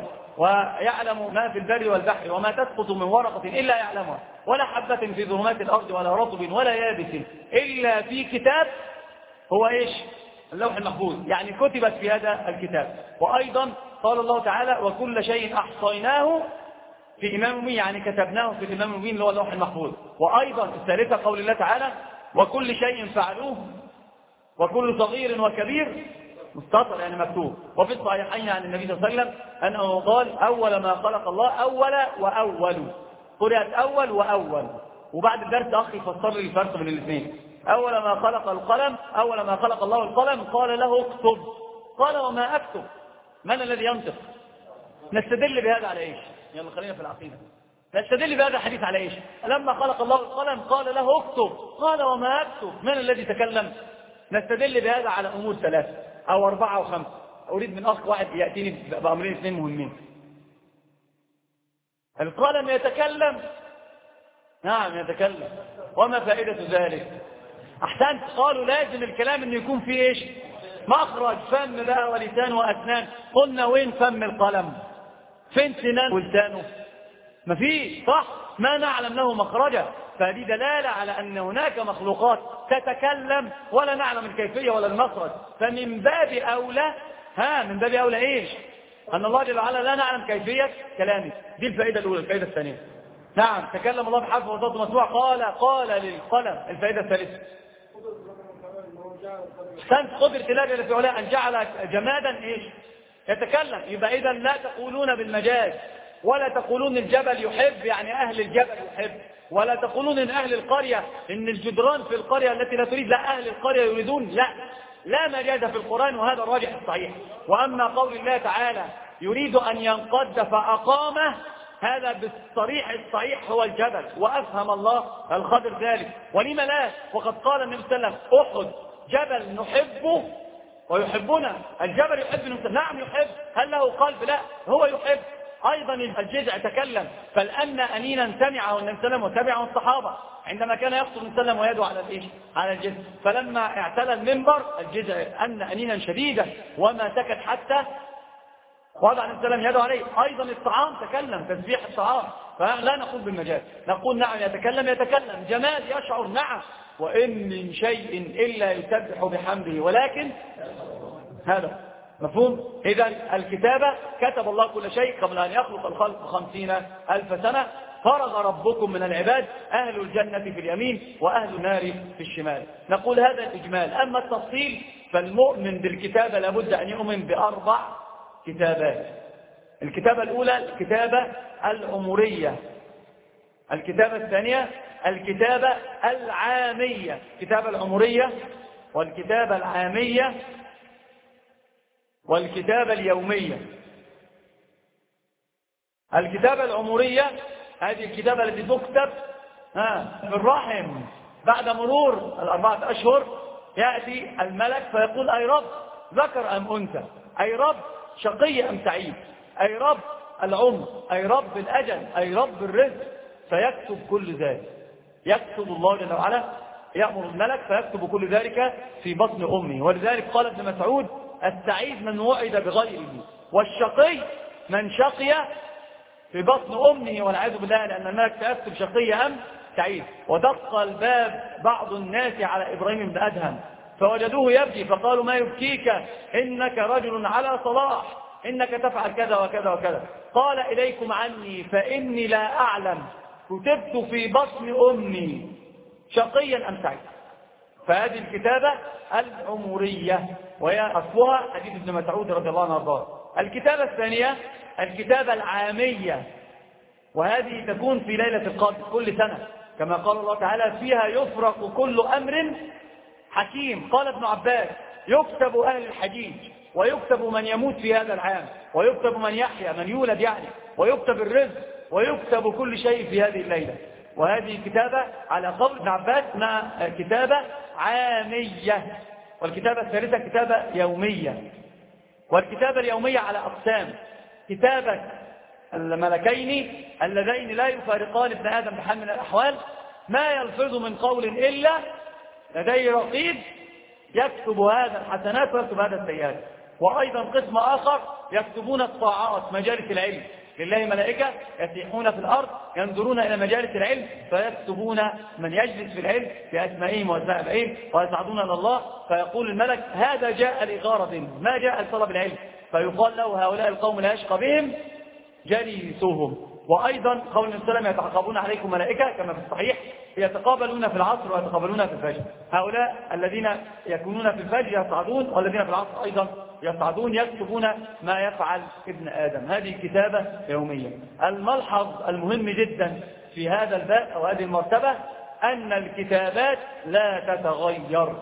ويعلم ما في البر والبحر وما تسقط من ورقة إلا يعلمها، ولا حبة في ظلمات الأرض ولا رطب ولا يابس إلا في كتاب هو إيش؟ اللوح المحفوظ، يعني كتبت في هذا الكتاب. وأيضا قال الله تعالى وكل شيء أحصيناه في إمام مبين، يعني كتبناه في الإمام مبين اللي هو اللوح المحفوظ. وأيضا الثالثة قول الله تعالى وكل شيء فعلوه وكل صغير وكبير مستطر، يعني مكتوب. وفي الصحيحين عن النبي صلى الله عليه وسلم أنه قال أول ما خلق الله أول وأول، قرأت أول وأول. وبعد الدرس أخي فسر لي الفرق بين الاثنين. أول ما خلق القلم، أول ما خلق الله القلم قال له اكتب، قال وما أكتب؟ من الذي ينطق؟ نستدل بهذا على إيش؟ يلا خلينا في العقيدة. نستدل بهذا الحديث على إيش؟ لما خلق الله القلم قال له اكتب، قال وما أكتب؟ من الذي تكلم؟ نستدل بهذا على أمور ثلاثة أو أربعة أو خمسة. أريد من أخ واحد يأتيني بأمرين اثنين مهمين. القلم يتكلم، نعم يتكلم، وما فائدة ذلك؟ أحسنت، قالوا لازم الكلام أن يكون فيه إيش؟ مخرج، فم بقى ولسان وأسنان. قلنا وين فم القلم؟ فين سنان ولسانه؟ ما فيه، صح؟ ما نعلم له مخرجا. فهذه دلالة على أن هناك مخلوقات تتكلم ولا نعلم الكيفية ولا المخرج. فمن باب أولى ها من باب أولى إيش؟ أن الله جل وعلا لا نعلم كيفية كلامه. دي الفائدة الأولى. الفائدة الثانية، نعم تكلم الله بحرف وصوت مسموع، قال قال للقلم. الفائدة الثالثة، سنت قدرة الله جل في علاه أن جعل جمادا إيش يتكلم. يبقى إذا لا تقولون بالمجاز، ولا تقولون الجبل يحب يعني أهل الجبل يحب، ولا تقولون إن أهل القرية إن الجدران في القرية التي لا تريد، لا أهل القرية يريدون. لا لا مجاز في القرآن، وهذا الراجح الصحيح. وأما قول الله تعالى يريد أن ينقض فأقامه، هذا بالصريح الصحيح هو الجبل، وأفهم الله الخضر ذلك. ولم لا؟ وقد قال النبي صلى الله عليه وسلم أحد جبل نحبه ويحبنا. الجبل يحب النبي، نعم يحب. هل له قلب؟ لا، هو يحب. أيضا الجذع تكلم، فالأن أنينا سمعه النبي صلى الله عليه وسلم وتبعه الصحابة عندما كان يخطب النبي صلى الله عليه وسلم ويده على الإيش؟ على الجذع. فلما اعتلى المنبر الجذع أن أنينا شديدا وما سكت حتى وضع النبي صلى الله عليه وسلم يده عليه. أيضا الطعام تكلم، تسبيح الطعام. فلا نقول بالمجاز، نقول نعم يتكلم يتكلم. جماد يشعر، نعم. وإن من شيء إلا يسبح بحمده ولكن هذا مفهوم. إذا الكتابة كتب الله كل شيء قبل أن يخلق الخلق خمسين ألف سنة. فرغ ربكم من العباد، أهل الجنة في اليمين وأهل النار في الشمال. نقول هذا الإجمال. أما التفصيل فالمؤمن بالكتابة لابد أن يؤمن بأربع كتابات. الكتابة الأولى الكتابة العمرية، الكتابة الثانية الكتابة العامية، الكتابة العمرية والكتابة العامية والكتابة اليومية. الكتابة العمرية هذه الكتابة التي تكتب في الرحم بعد مرور الأربعة أشهر. يأتي الملك فيقول أي رب ذكر أم أنثى، أي رب شقي أم سعيد، أي رب العمر، أي رب الأجل، أي رب الرزق. فيكتب كل ذلك، يكتب الله جل وعلا، يأمر الملك فيكتب كل ذلك في بطن أمه. ولذلك قال ابن مسعود السعيد من وعد بغيره، والشقي من شقي في بطن أمه والعياذ بالله، لأن الملك سيكتب شقي أم سعيد. ودق الباب بعض الناس على إبراهيم بن أدهم فوجدوه يبكي فقالوا ما يبكيك إنك رجل على صلاح، إنك تفعل كذا وكذا وكذا. قال إليكم عني فإني لا أعلم كتبت في بطن أمي شقيا أم سعيد. فهذه الكتابة العمرية وهي أصلها حديث ابن مسعود رضي الله عنه وارضاه. الكتابة الثانية الكتابة العامية، وهذه تكون في ليلة القدر كل سنة كما قال الله تعالى فيها يفرق كل أمر حكيم. قال ابن عباس يكتب أهل الحجيج، ويكتب من يموت في هذا العام، ويكتب من يحيى من يولد يعني، ويكتب الرزق، ويكتب كل شيء في هذه الليلة. وهذه كتابة على قول ابن عباس مع كتابة عامية. والكتابة الثالثة كتابة يومية. والكتابة اليومية على أقسام: كتابة الملكين اللذين لا يفارقان ابن آدم بحال من الأحوال، ما يلفظ من قول إلا لديه رقيب يكتب هذا الحسنات ويكتب هذا السيئات. وأيضا قسم آخر يكتبون الطاعات، مجالس العلم، لله ملائكة يسيحون في الأرض ينظرون إلى مجالس العلم فيكتبون من يجلس في العلم بأسمائهم وأسماء أبائهم ويصعدون إلى الله، فيقول الملك هذا جاء لغرض ما جاء لطلب العلم، فيقال له هؤلاء القوم لا يشقى بهم جليسهم. وأيضا قول النبي صلى الله عليه وسلم يتعاقبون عليكم ملائكة كما في الصحيح يتقابلون في العصر ويتقابلون في الفجر. هؤلاء الذين يكونون في الفجر يصعدون، والذين في العصر أيضا يصعدون يكتبون ما يفعل ابن آدم. هذه كتابة يومية. الملحظ المهم جدا في هذا الباب أو هذه المرتبة أن الكتابات لا تتغير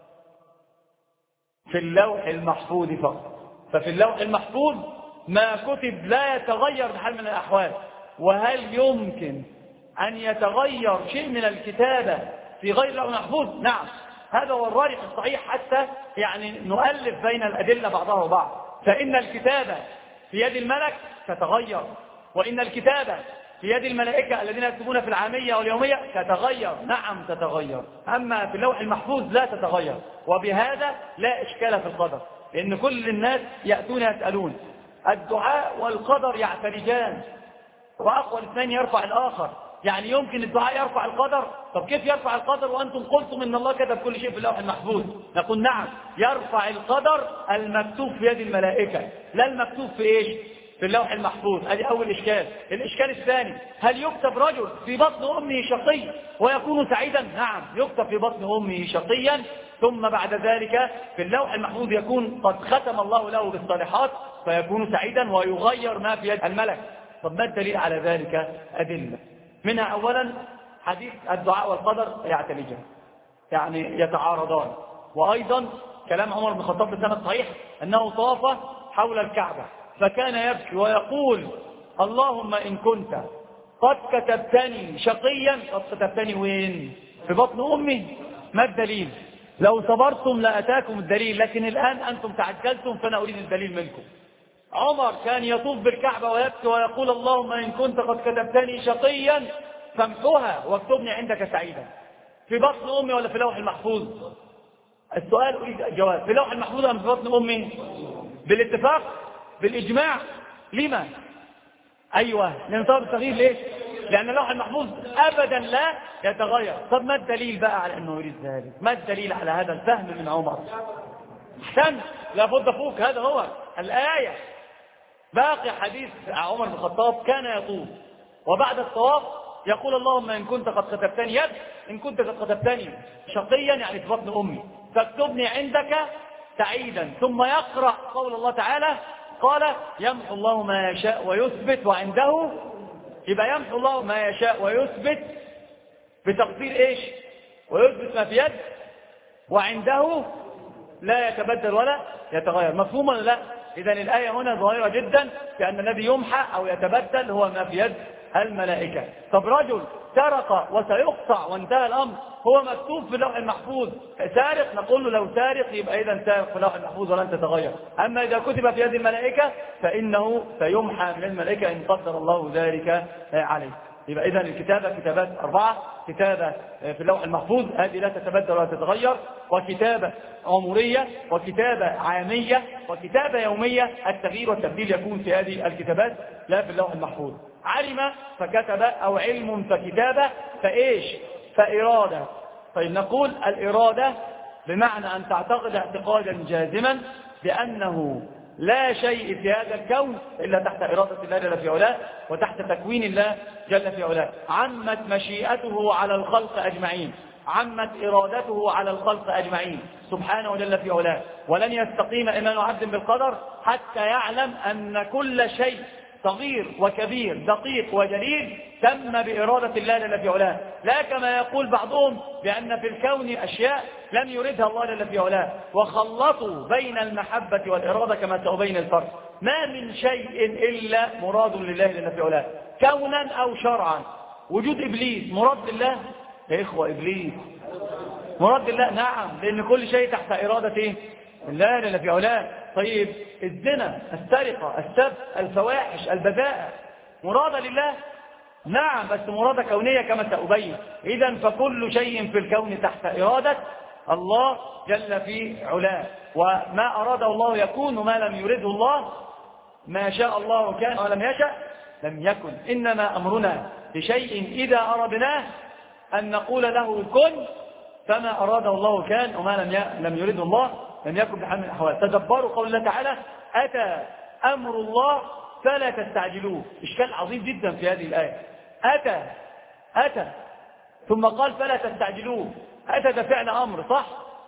في اللوح المحفوظ فقط. ففي اللوح المحفوظ ما كتب لا يتغير بحال من الأحوال. وهل يمكن أن يتغير شيء من الكتابة في غير اللوح المحفوظ؟ نعم، هذا هو الراجح الصحيح حتى يعني نؤلف بين الأدلة بعضها وبعض. فإن الكتابة في يد الملك تتغير، وإن الكتابة في يد الملائكة الذين يكتبون في العامية واليومية تتغير. نعم تتغير. أما في اللوح المحفوظ لا تتغير. وبهذا لا إشكال في القدر، لأن كل الناس يأتون يسألون. الدعاء والقدر يعترجان، وأقوى الاثنين يرفع الآخر. يعني يمكن الدعاء يرفع القدر؟ طب كيف يرفع القدر وأنتم قلتم إن الله كتب كل شيء في اللوح المحفوظ؟ نقول نعم، يرفع القدر المكتوب في يد الملائكة، لا المكتوب في إيش؟ في اللوح المحفوظ. هذه أول إشكال. الإشكال الثاني، هل يكتب رجل في بطن أمه شقي ويكون سعيدا؟ نعم، يكتب في بطن أمه شقيا، ثم بعد ذلك في اللوح المحفوظ يكون قد ختم الله له بالصالحات فيكون سعيدا ويغير ما في يد الملك. طب ما الدليل على ذلك؟ أدلة. منها أولا حديث الدعاء والقدر يعتلجان، يعني يتعارضان. وأيضا كلام عمر بن الخطاب بسند صحيح أنه طاف حول الكعبة فكان يبكي ويقول اللهم إن كنت قد كتبتني شقيا، قد كتبتني وين؟ في بطن أمي. ما الدليل؟ لو صبرتم لأتاكم الدليل، لكن الآن أنتم تعجلتم فأنا أريد الدليل منكم. عمر كان يطوف بالكعبة ويبكي ويقول اللهم إن كنت قد كتبتني شقيا فامحوها واكتبني عندك سعيدا. في بطن أمي ولا في لوح المحفوظ؟ السؤال أريد الجواب. في لوح المحفوظ أم في بطن أمي؟ بالاتفاق؟ بالإجماع؟ لما؟ أيوة، لنصاب الصغير. ليش؟ لأن اللوح المحفوظ أبدا لا يتغير. طب ما الدليل بقى على أنه يريد ذلك؟ ما الدليل على هذا الفهم من عمر؟ احسن، لابد فوق، هذا هو الآية. باقي حديث عمر بن الخطاب كان يطوف وبعد الطواف يقول اللهم إن كنت قد كتبتني يد، إن كنت قد كتبتني شقيا يعني في بطن أمي فاكتبني عندك سعيدا. ثم يقرأ قول الله تعالى قال يمحو الله ما يشاء ويثبت وعنده. يبقى يمحو الله ما يشاء ويثبت بتقدير إيش؟ ويثبت ما في يد، وعنده لا يتبدل ولا يتغير. مفهوم ولا لا؟ إذن الآية هنا ظاهرة جدا بأن الذي يمحى أو يتبدل هو ما في يد الملائكة. طب رجل سرق وسيقطع وانتهى الأمر، هو مكتوب في اللوح المحفوظ سارق، نقول له لو سارق يبقى إذن سارق في اللوح المحفوظ ولن تتغير. أما إذا كتب في يد الملائكة فإنه سيمحى من الملائكة إن قدر الله ذلك عليه. يبقى إذن الكتابة كتابات أربعة: كتابة في اللوح المحفوظ هذه لا تتبدل ولا تتغير، وكتابة عمرية، وكتابة عامية، وكتابة يومية. التغيير والتبديل يكون في هذه الكتابات لا في اللوح المحفوظ. علم فكتب أو علم فكتابة فإيش؟ فإرادة. طيب نقول الإرادة بمعنى أن تعتقد اعتقادا جازما بأنه لا شيء في هذا الكون إلا تحت إرادة الله جل في علاه وتحت تكوين الله جل في علاه. عمت مشيئته على الخلق أجمعين، عمت إرادته على الخلق أجمعين سبحانه جل في علاه. ولن يستقيم إيمان عبد بالقدر حتى يعلم أن كل شيء صغير وكبير دقيق وجليل تم بإرادة الله جل في علاه، لا كما يقول بعضهم بأن في الكون أشياء لم يردها الله جل في علاه وخلطوا بين المحبة والإرادة كما سأبين الفرق. ما من شيء إلا مراد لله جل في علاه كونا أو شرعا. وجود إبليس مراد لله يا إخوة؟ إبليس مراد لله؟ نعم، لأن كل شيء تحت إرادة الله جل في علاه. طيب الزنا، السرقة، السب، الفواحش، البذاءة مرادة لله؟ نعم، بس مرادة كونية كما سأبين. إذن فكل شيء في الكون تحت إرادة الله جل في علاه، وما أراده الله يكون وما لم يرده الله ما شاء الله كان ولم يشأ لم يكن. إنما أمرنا لشيء إذا أردناه أن نقول له كن، فما أراده الله كان وما لم لم يرده الله لم يكن بحال من الأحوال. تدبروا قول الله تعالى أتى أمر الله فلا تستعجلوه. إشكال عظيم جدا في هذه الآية. أتى أتى ثم قال فلا تستعجلوه. أتى ده فعل أمر صح؟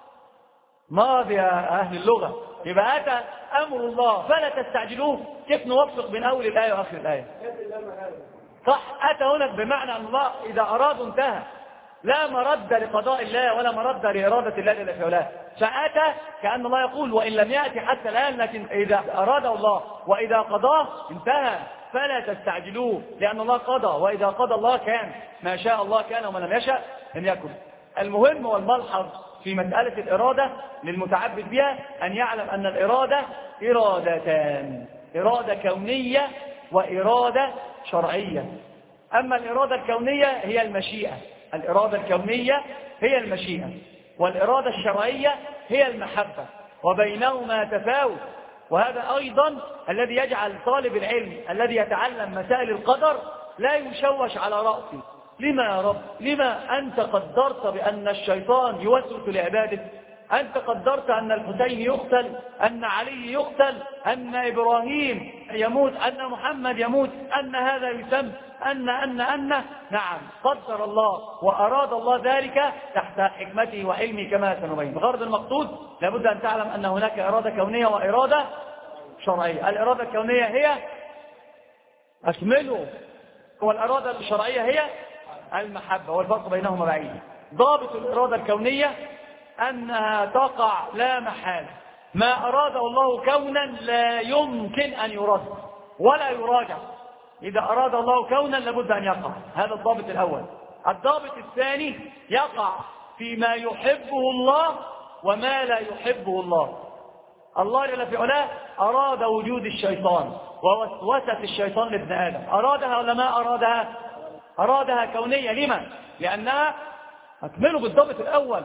ماضي يا أهل اللغة. يبقى أتى أمر الله فلا تستعجلوه. كيف نوفق بين أول الآية وآخر الآية؟ صح، أتى هنا بمعنى أن الله إذا أراد انتهى، لا مرد لقضاء الله ولا مرد لإرادة الله جل في علاه. فأتى كأن الله يقول وإن لم يأتي حتى الآن، لكن إذا أراد الله وإذا قضاه انتهى فلا تستعجلوه، لأن الله قضى، وإذا قضى الله كان، ما شاء الله كان وما لم يشأ لم يكن. المهم والملحظ في مسألة الإرادة للمتعبد بها أن يعلم أن الإرادة إرادتان: إرادة كونية وإرادة شرعية. أما الإرادة الكونية هي المشيئة، الإرادة الكونية هي المشيئة، والإرادة الشرعية هي المحبة، وبينهما تفاوت. وهذا أيضا الذي يجعل طالب العلم الذي يتعلم مسائل القدر لا يشوش على رأسه لما يا رب؟ لما أنت قدرت بأن الشيطان يوسوس لعباده؟ أنت قدرت أن الحسين يقتل، أن علي يقتل، أن إبراهيم يموت، أن محمد يموت، أن هذا يسم، أن أن أن نعم قدر الله وأراد الله ذلك تحت حكمته وعلمه كما سنبين. بغرض المقصود لابد أن تعلم أن هناك إرادة كونية وإرادة شرعية. الإرادة الكونية هي أكمله، والإرادة الشرعية هي المحبة، والفرق بينهما بعيد. ضابط الإرادة الكونية أنها تقع لا محالة، ما أراده الله كونا لا يمكن أن يرد ولا يراجع. إذا أراد الله كونا لابد أن يقع، هذا الضابط الأول. الضابط الثاني يقع فيما يحبه الله وما لا يحبه الله. الله جل في علاه أراد وجود الشيطان ووسوسة الشيطان لابن آدم، أرادها ولا ما أرادها؟ أرادها كونية. لما؟ لأنها أكملوا بالضابط الأول،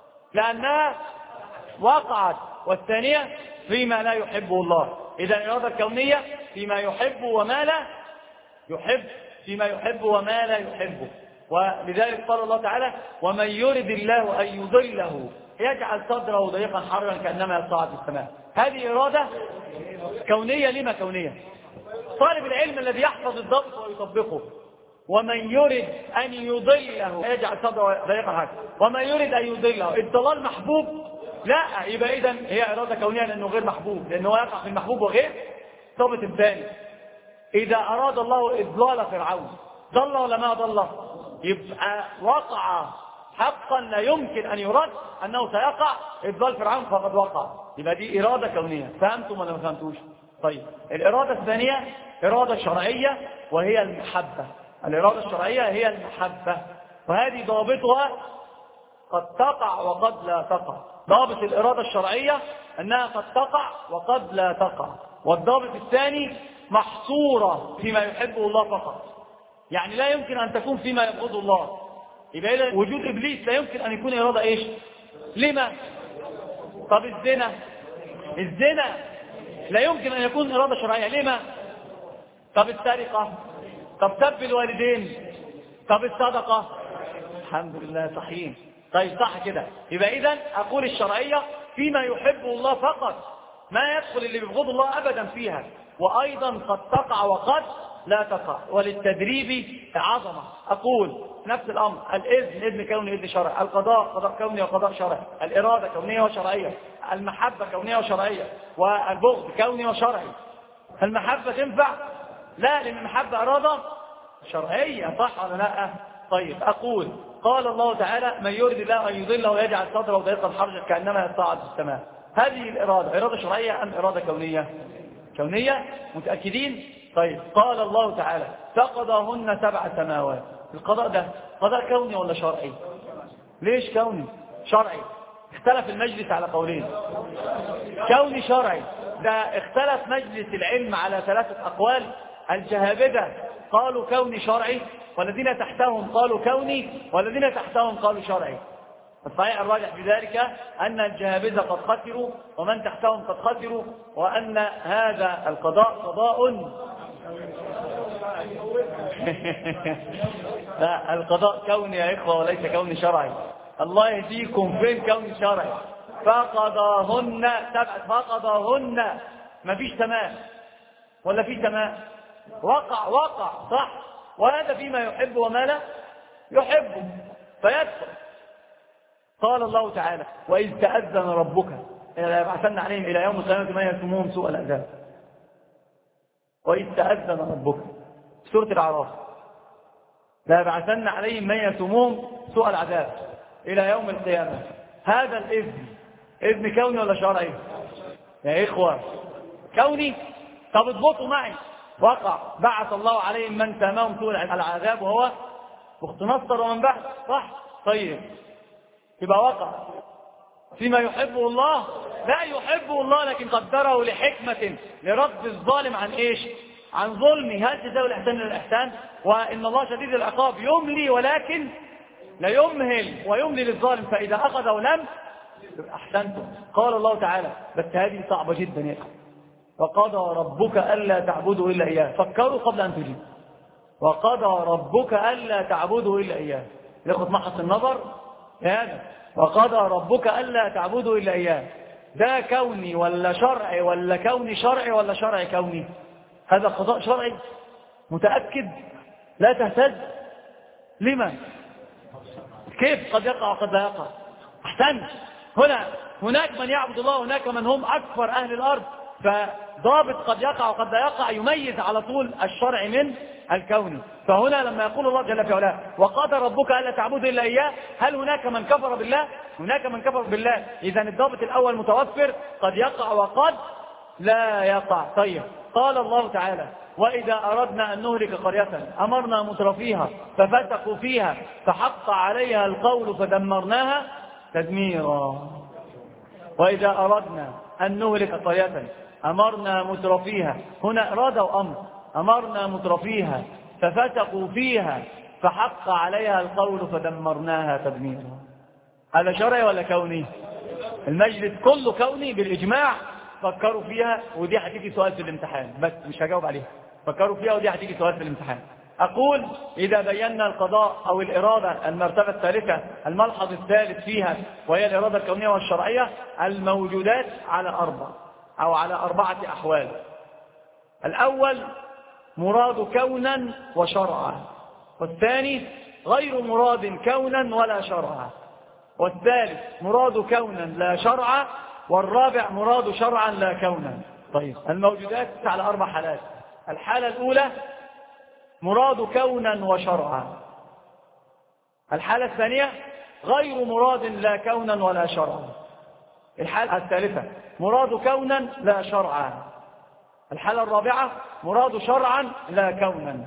لأنها وقعت، والثانية فيما لا يحبه الله. إذا الإرادة الكونية فيما يحب وما لا يحب، فيما يحب وما لا يحبه. ولذلك قال الله تعالى: ومن يرد الله أن يضله يجعل صدره ضيقا حرجا كأنما يصعد في السماء. هذه إرادة كونية. لما كونية؟ طالب العلم الذي يحفظ الضبط ويطبقه. ومن يرد أن يضله يجعل صدره ضيقا حرجا، ومن يرد أن يضله الضلال محبوب؟ لا، يبقى إذن هي إرادة كونية لأنه غير محبوب، لأنه يقع في المحبوب وغير. الضابط الثاني: إذا أراد الله إضلال فرعون ضل ولا ما ضل؟ يبقى وقع حقا لا يمكن أن يرد أنه سيقع إضلال فرعون، فقد وقع. يبقى دي إرادة كونية. فهمتم ولا ما فهمتوش؟ طيب، الإرادة الثانية إرادة شرعية وهي المحبة. الإرادة الشرعية هي المحبة، وهذه ضابطها قد تقع وقد لا تقع. ضابط الإرادة الشرعية أنها قد تقع وقد لا تقع. والضابط الثاني محصورة فيما يحبه الله فقط، يعني لا يمكن أن تكون فيما يبغض الله. يبقى إذا وجود إبليس لا يمكن أن يكون إرادة إيش؟ لما؟ طب الزنا، الزنا لا يمكن أن يكون إرادة شرعية. لما؟ طب السرقة، طب سب الوالدين، طب الصدقة. الحمد لله صحيح. طيب صح كده. يبقى إذن أقول الشرعية فيما يحبه الله فقط، ما يدخل اللي بيبغض الله أبدا فيها. وأيضا قد تقع وقد لا تقع، وللتدريب عظمة. أقول نفس الأمر: الإذن إذن كوني إذن شرعي، القضاء قضاء كوني وقضاء شرعي، الإرادة كونية وشرعية، المحبة كونية وشرعية، والبغض كوني وشرعي. المحبة تنفع؟ لا، لأن المحبة إرادة شرعية، صح ولا لا؟ طيب أقول: قال الله تعالى: من يرد الله أن يضله ويجعل صدره ضيقا حرجا كأنما يصعد في السماء. هذه الإرادة إرادة شرعية أم إرادة كونية؟ كونية. متأكدين؟ طيب، قال الله تعالى: فقضاهن سبع سماوات. القضاء ده قضاء كوني ولا شرعي؟ ليش كوني؟ شرعي. اختلف المجلس على قولين: كوني شرعي. ده اختلف مجلس العلم على ثلاثة أقوال. الجهابذة قالوا كوني شرعي، والذين تحتهم قالوا كوني، والذين تحتهم قالوا شرعي. الصحيح الراجح بذلك أن الجهابذة قد خسروا ومن تحتهم قد خسروا، وأن هذا القضاء قضاء لا، القضاء كوني يا إخوة وليس كوني شرعي. الله يهديكم، فين كوني شرعي؟ فقضاهن سبع، فقضاهن، ما فيش سماء ولا في سماء؟ وقع وقع صح. وهذا فيما يحب وما لا يحب فيدخل. قال الله تعالى: وإذ تأذن ربك ليبعثن عليهم إلى يوم القيامة من يسومهم سوء العذاب. وإذ تأذن ربك، سورة الأعراف: ليبعثن عليهم من يسومهم سوء العذاب إلى يوم القيامة. هذا الإذن إذن كوني ولا شرعي؟ يا إخوة كوني. طب اضبطوا معي: وقع، بعث الله عليهم من سامهم سوء العذاب وهو بخت نصر ومن بعد، صح؟ طيب، يبقى وقع فيما يحبه الله. لا يحبه الله لكن قدره لحكمة لرد الظالم عن إيش؟ عن ظلمه. هل جزاء الإحسان إلا الإحسان؟ وإن الله شديد العقاب، يملي ولكن لا يمهل، ويملي للظالم فإذا أخذه لم أحسنتم. قال الله تعالى، بس هذه صعبة جدا يا إخوة: وقضى ربك ألا تعبدوا إلا إياه. فكروا قبل أن تجيبوا. وقضى ربك ألا تعبدوا إلا إياه. ياخد محط النظر هذا، وقضى ربك ألا تعبدوا إلا إياه، ده كوني ولا شرعي ولا كوني شرعي ولا شرعي كوني؟ هذا قضاء شرعي متأكد لا تهتز. لما؟ كيف قد يقع وقد لا يقع؟ أحسنت. هنا هناك من يعبد الله، هناك من هم أكثر أهل الأرض، فضابط قد يقع وقد لا يقع يميز على طول الشرع من الكوني. فهنا لما يقول الله جل في علاه وقضى ربك ألا تعبدوا إلا إياه، هل هناك من كفر بالله؟ هناك من كفر بالله. إذا الضابط الأول متوفر، قد يقع وقد لا يقع. طيب، قال الله تعالى وإذا أردنا أن نهلك قرية أمرنا مترفيها ففسقوا فيها فحق عليها القول فدمرناها تدميرا. وإذا أردنا أن نهلك قرية أمرنا مترفيها، هنا إرادة وأمر، أمرنا مترفيها ففسقوا فيها فحق عليها القول فدمرناها تدميرا. هذا شرعي ولا كوني؟ المجلس كله كوني بالإجماع. فكروا فيها ودي هتيجي سؤال في الامتحان، بس مش هجاوب عليها. فكروا فيها ودي هتيجي سؤال في الامتحان. أقول إذا بينا القضاء أو الإرادة المرتبة الثالثة الملحظ الثالث فيها وهي الإرادة الكونية والشرعية، الموجودات على أربع أو على أربعة أحوال. الأول مراد كونا وشرعا، والثاني غير مراد كونا ولا شرعا، والثالث مراد كونا لا شرعا، والرابع مراد شرعا لا كونا. طيب، الموجودات على أربع حالات. الحالة الأولى مراد كونا وشرعا. الحالة الثانية غير مراد لا كونا ولا شرعا. الحالة الثالثة مراد كونا لا شرعا. الحالة الرابعة مراد شرعا لا كونا.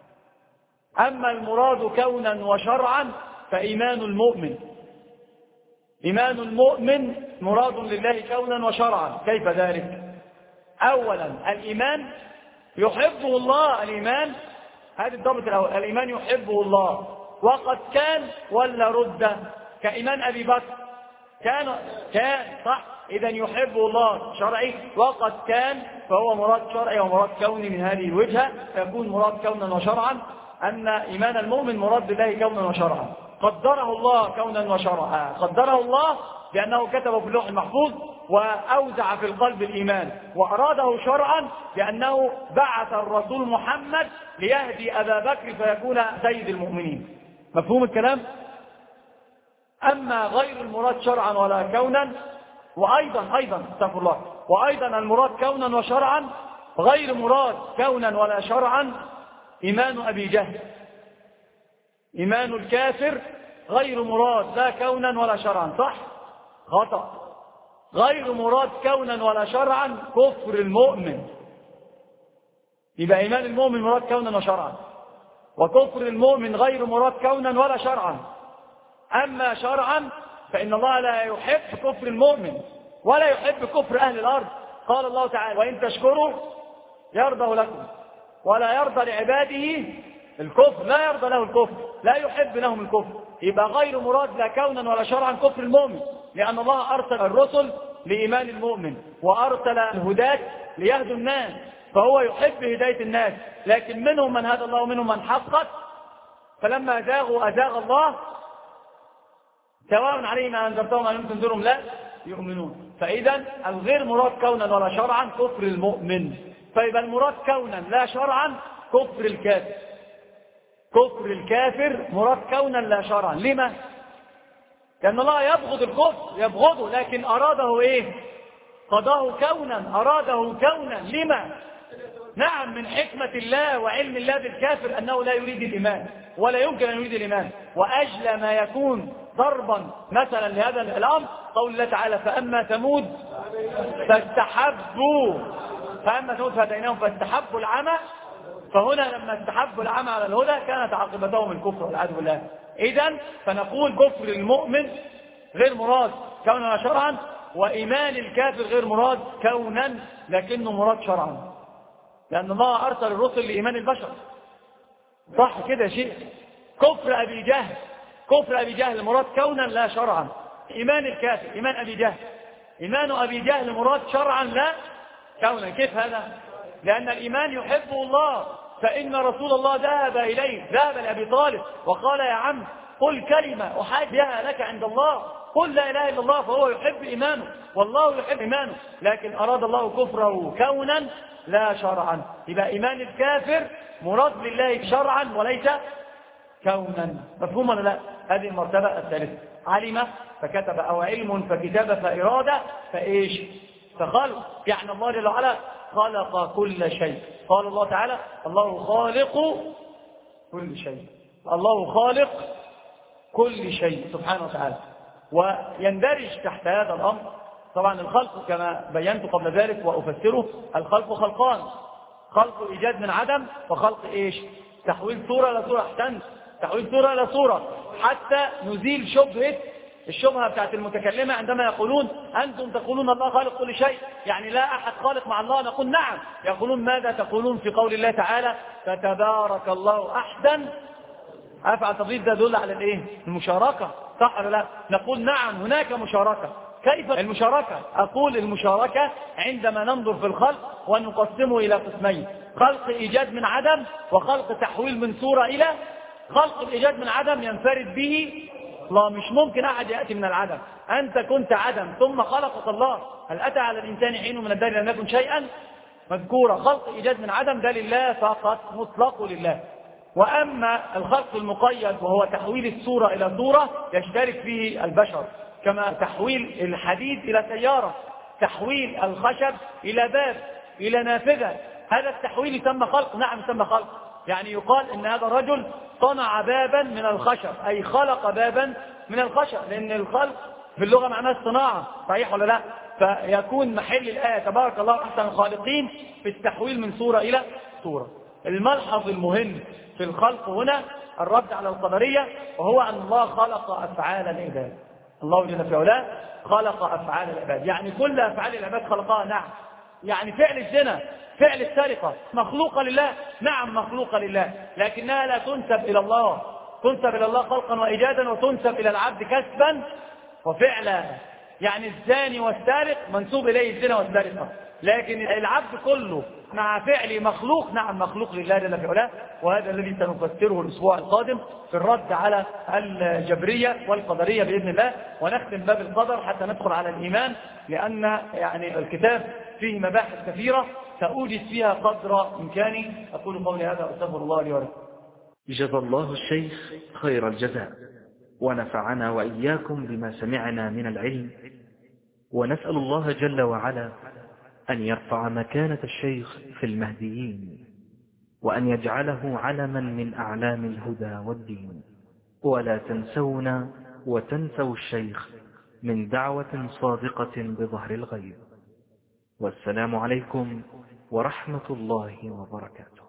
أما المراد كونا وشرعا فإيمان المؤمن. إيمان المؤمن مراد لله كونا وشرعا. كيف ذلك؟ أولا الإيمان يحبه الله. الإيمان هذا الضابط الأول، الإيمان يحبه الله وقد كان ولا رد، كإيمان أبي بكر كان كان صح. إذا يحبه الله شرعي وقد كان، فهو مراد شرعي ومراد كوني من هذه الوجهة، فيكون مراد كونا وشرعا أن إيمان المؤمن مراد لله كونا وشرعا. قدره الله كونا وشرعا، قدره الله بأنه كتبه في اللوح المحفوظ وأوزع في القلب الإيمان، وأراده شرعا بأنه بعث الرسول محمد ليهدي أبا بكر فيكون سيد المؤمنين. مفهوم الكلام؟ أما غير المراد شرعا ولا كونا، وأيضا أيضا استغفر الله وأيضا المراد كونا وشرعا غير مراد كونا ولا شرعا إيمان أبي جهل. إيمان الكافر غير مراد لا كونا ولا شرعا، صح؟ خطأ. غير مراد كونا ولا شرعا كفر المؤمن. يبقى إيمان المؤمن مراد كونا وشرعا، وكفر المؤمن غير مراد كونا ولا شرعا. أما شرعا فإن الله لا يحب كفر المؤمن ولا يحب كفر أهل الأرض. قال الله تعالى وإن تشكروا يرضى لكم ولا يرضى لعباده الكفر، لا يرضى له الكفر، لا يحب لهم الكفر. يبقى غير مراد لا كونا ولا شرعا كفر المؤمن، لأن الله أرسل الرسل لإيمان المؤمن وأرسل الهداة ليهدوا الناس، فهو يحب هداية الناس. لكن منهم من هدى الله ومنهم من حقت، فلما أزاغوا أزاغ الله، سواء عليهم أنذرتهم أن لم تنذرهم لا يؤمنون. فإذا الغير مراد كونا ولا شرعا كفر المؤمن. فيبقى المراد كونا لا شرعا كفر الكافر. كفر الكافر مراد كونا لا شرعا. لما؟ لأن الله يبغض الكفر، يبغضه، لكن أراده إيه؟ قضاه كونا، أراده كونا. لما؟ نعم، من حكمة الله وعلم الله بالكافر أنه لا يريد الإيمان ولا يمكن أن يريد الإيمان. وأجل ما يكون ضربا مثلا لهذا الأمر قول الله تعالى فأما ثمود فاستحبوا فأما ثمود فهديناهم فاستحبوا العمى. فهنا لما استحبوا العمى على الهدى كانت عاقبتهم الكفر والعياذ بالله. إذن فنقول كفر المؤمن غير مراد كونا وشرعا، وإيمان الكافر غير مراد كونا لكنه مراد شرعا، لأن الله أرسل الرسل لإيمان البشر. صح كده شيء. كفر أبي جهل كفر أبي جهل مراد كونا لا شرعا. إيمان الكافر إيمان أبي جهل إيمان أبي جهل مراد شرعا لا كونا. كيف هذا؟ لأن الإيمان يحبه الله فإن رسول الله ذهب إليه، ذهب لأبي طالب وقال يا عم قل كلمة أحاج بها لك عند الله، قل لا إله إلا الله، فهو يحب إيمانه والله يحب إيمانه، لكن أراد الله كفره كونا لا شرعا. يبقى إيمان الكافر مراد لله شرعا وليس كونا. مفهوم ولا لا؟ هذه المرتبة الثالثة. علم فكتب، أو علم فكتاب فإرادة فإيش فخلق. يعني الله جل وعلا خلق كل شيء. قال الله تعالى الله خالق كل شيء، الله خالق كل شيء سبحانه وتعالى. ويندرج تحت هذا الأمر طبعا الخلق كما بينت قبل ذلك وأفسره. الخلق خلقان، خلق إيجاد من عدم، وخلق إيش تحويل صورة إلى صورة. أحسنت، تحويل صورة إلى صورة حتى نزيل شبهة الشبهة بتاعت المتكلمة عندما يقولون أنتم تقولون الله خالق كل شيء، يعني لا أحد خالق مع الله. نقول نعم. يقولون ماذا تقولون في قول الله تعالى فتبارك الله أحسن أفعل تفضيل؟ ده يدل على الإيه؟ المشاركة، صح ولا لا؟ نقول نعم هناك مشاركة. كيف المشاركة؟ أقول المشاركة عندما ننظر في الخلق ونقسمه إلى قسمين: خلق إيجاد من عدم، وخلق تحويل من صورة إلى. خلق الإيجاد من عدم ينفرد به الله، مش ممكن أحد يأتي من العدم. أنت كنت عدم ثم خلقك الله. هل أتى على الإنسان حين من الدهر لم يكن شيئا مذكورا؟ خلق إيجاد من عدم ده لله فقط، مطلق لله. وأما الخلق المقيد وهو تحويل الصورة إلى صورة يشترك فيه البشر، كما تحويل الحديد إلى سيارة، تحويل الخشب إلى باب إلى نافذة. هذا التحويل يسمى خلق. نعم يسمى خلق. يعني يقال إن هذا الرجل صنع بابا من الخشب، أي خلق بابا من الخشب، لأن الخلق في اللغة معناه الصناعة، صحيح ولا لا؟ فيكون محل الآية تبارك الله أحسن الخالقين في التحويل من صورة إلى صورة. الملحظ المهم في الخلق هنا الرد على القدرية، وهو أن الله خلق أفعال العباد. الله جل في علاه خلق أفعال العباد، يعني كل أفعال العباد خلقها. نعم. يعني فعل الزنا، فعل السرقة مخلوقة لله. نعم مخلوقة لله، لكنها لا تنسب إلى الله. تنسب إلى الله خلقا وإيجادا، وتنسب إلى العبد كسبا وفعلا. يعني الزاني والسارق منسوب إليه الزنا والسرقة، لكن العبد كله مع فعل مخلوق. نعم مخلوق لله جل في علاه. وهذا الذي سنفسره الأسبوع القادم في الرد على الجبرية والقدرية بإذن الله، ونختم باب القدر حتى ندخل على الإيمان، لأن يعني الكتاب فيه مباحث كثيرة سأوجد فيها قدر إمكاني. أقول قولي هذا وأستغفر الله لي ولكم. جزا الله الشيخ خير الجزاء، ونفعنا وإياكم بما سمعنا من العلم، ونسأل الله جل وعلا أن يرفع مكانة الشيخ في المهديين، وأن يجعله علما من أعلام الهدى والدين. ولا تنسونا وتنسوا الشيخ من دعوة صادقة بظهر الغيب. والسلام عليكم ورحمة الله وبركاته.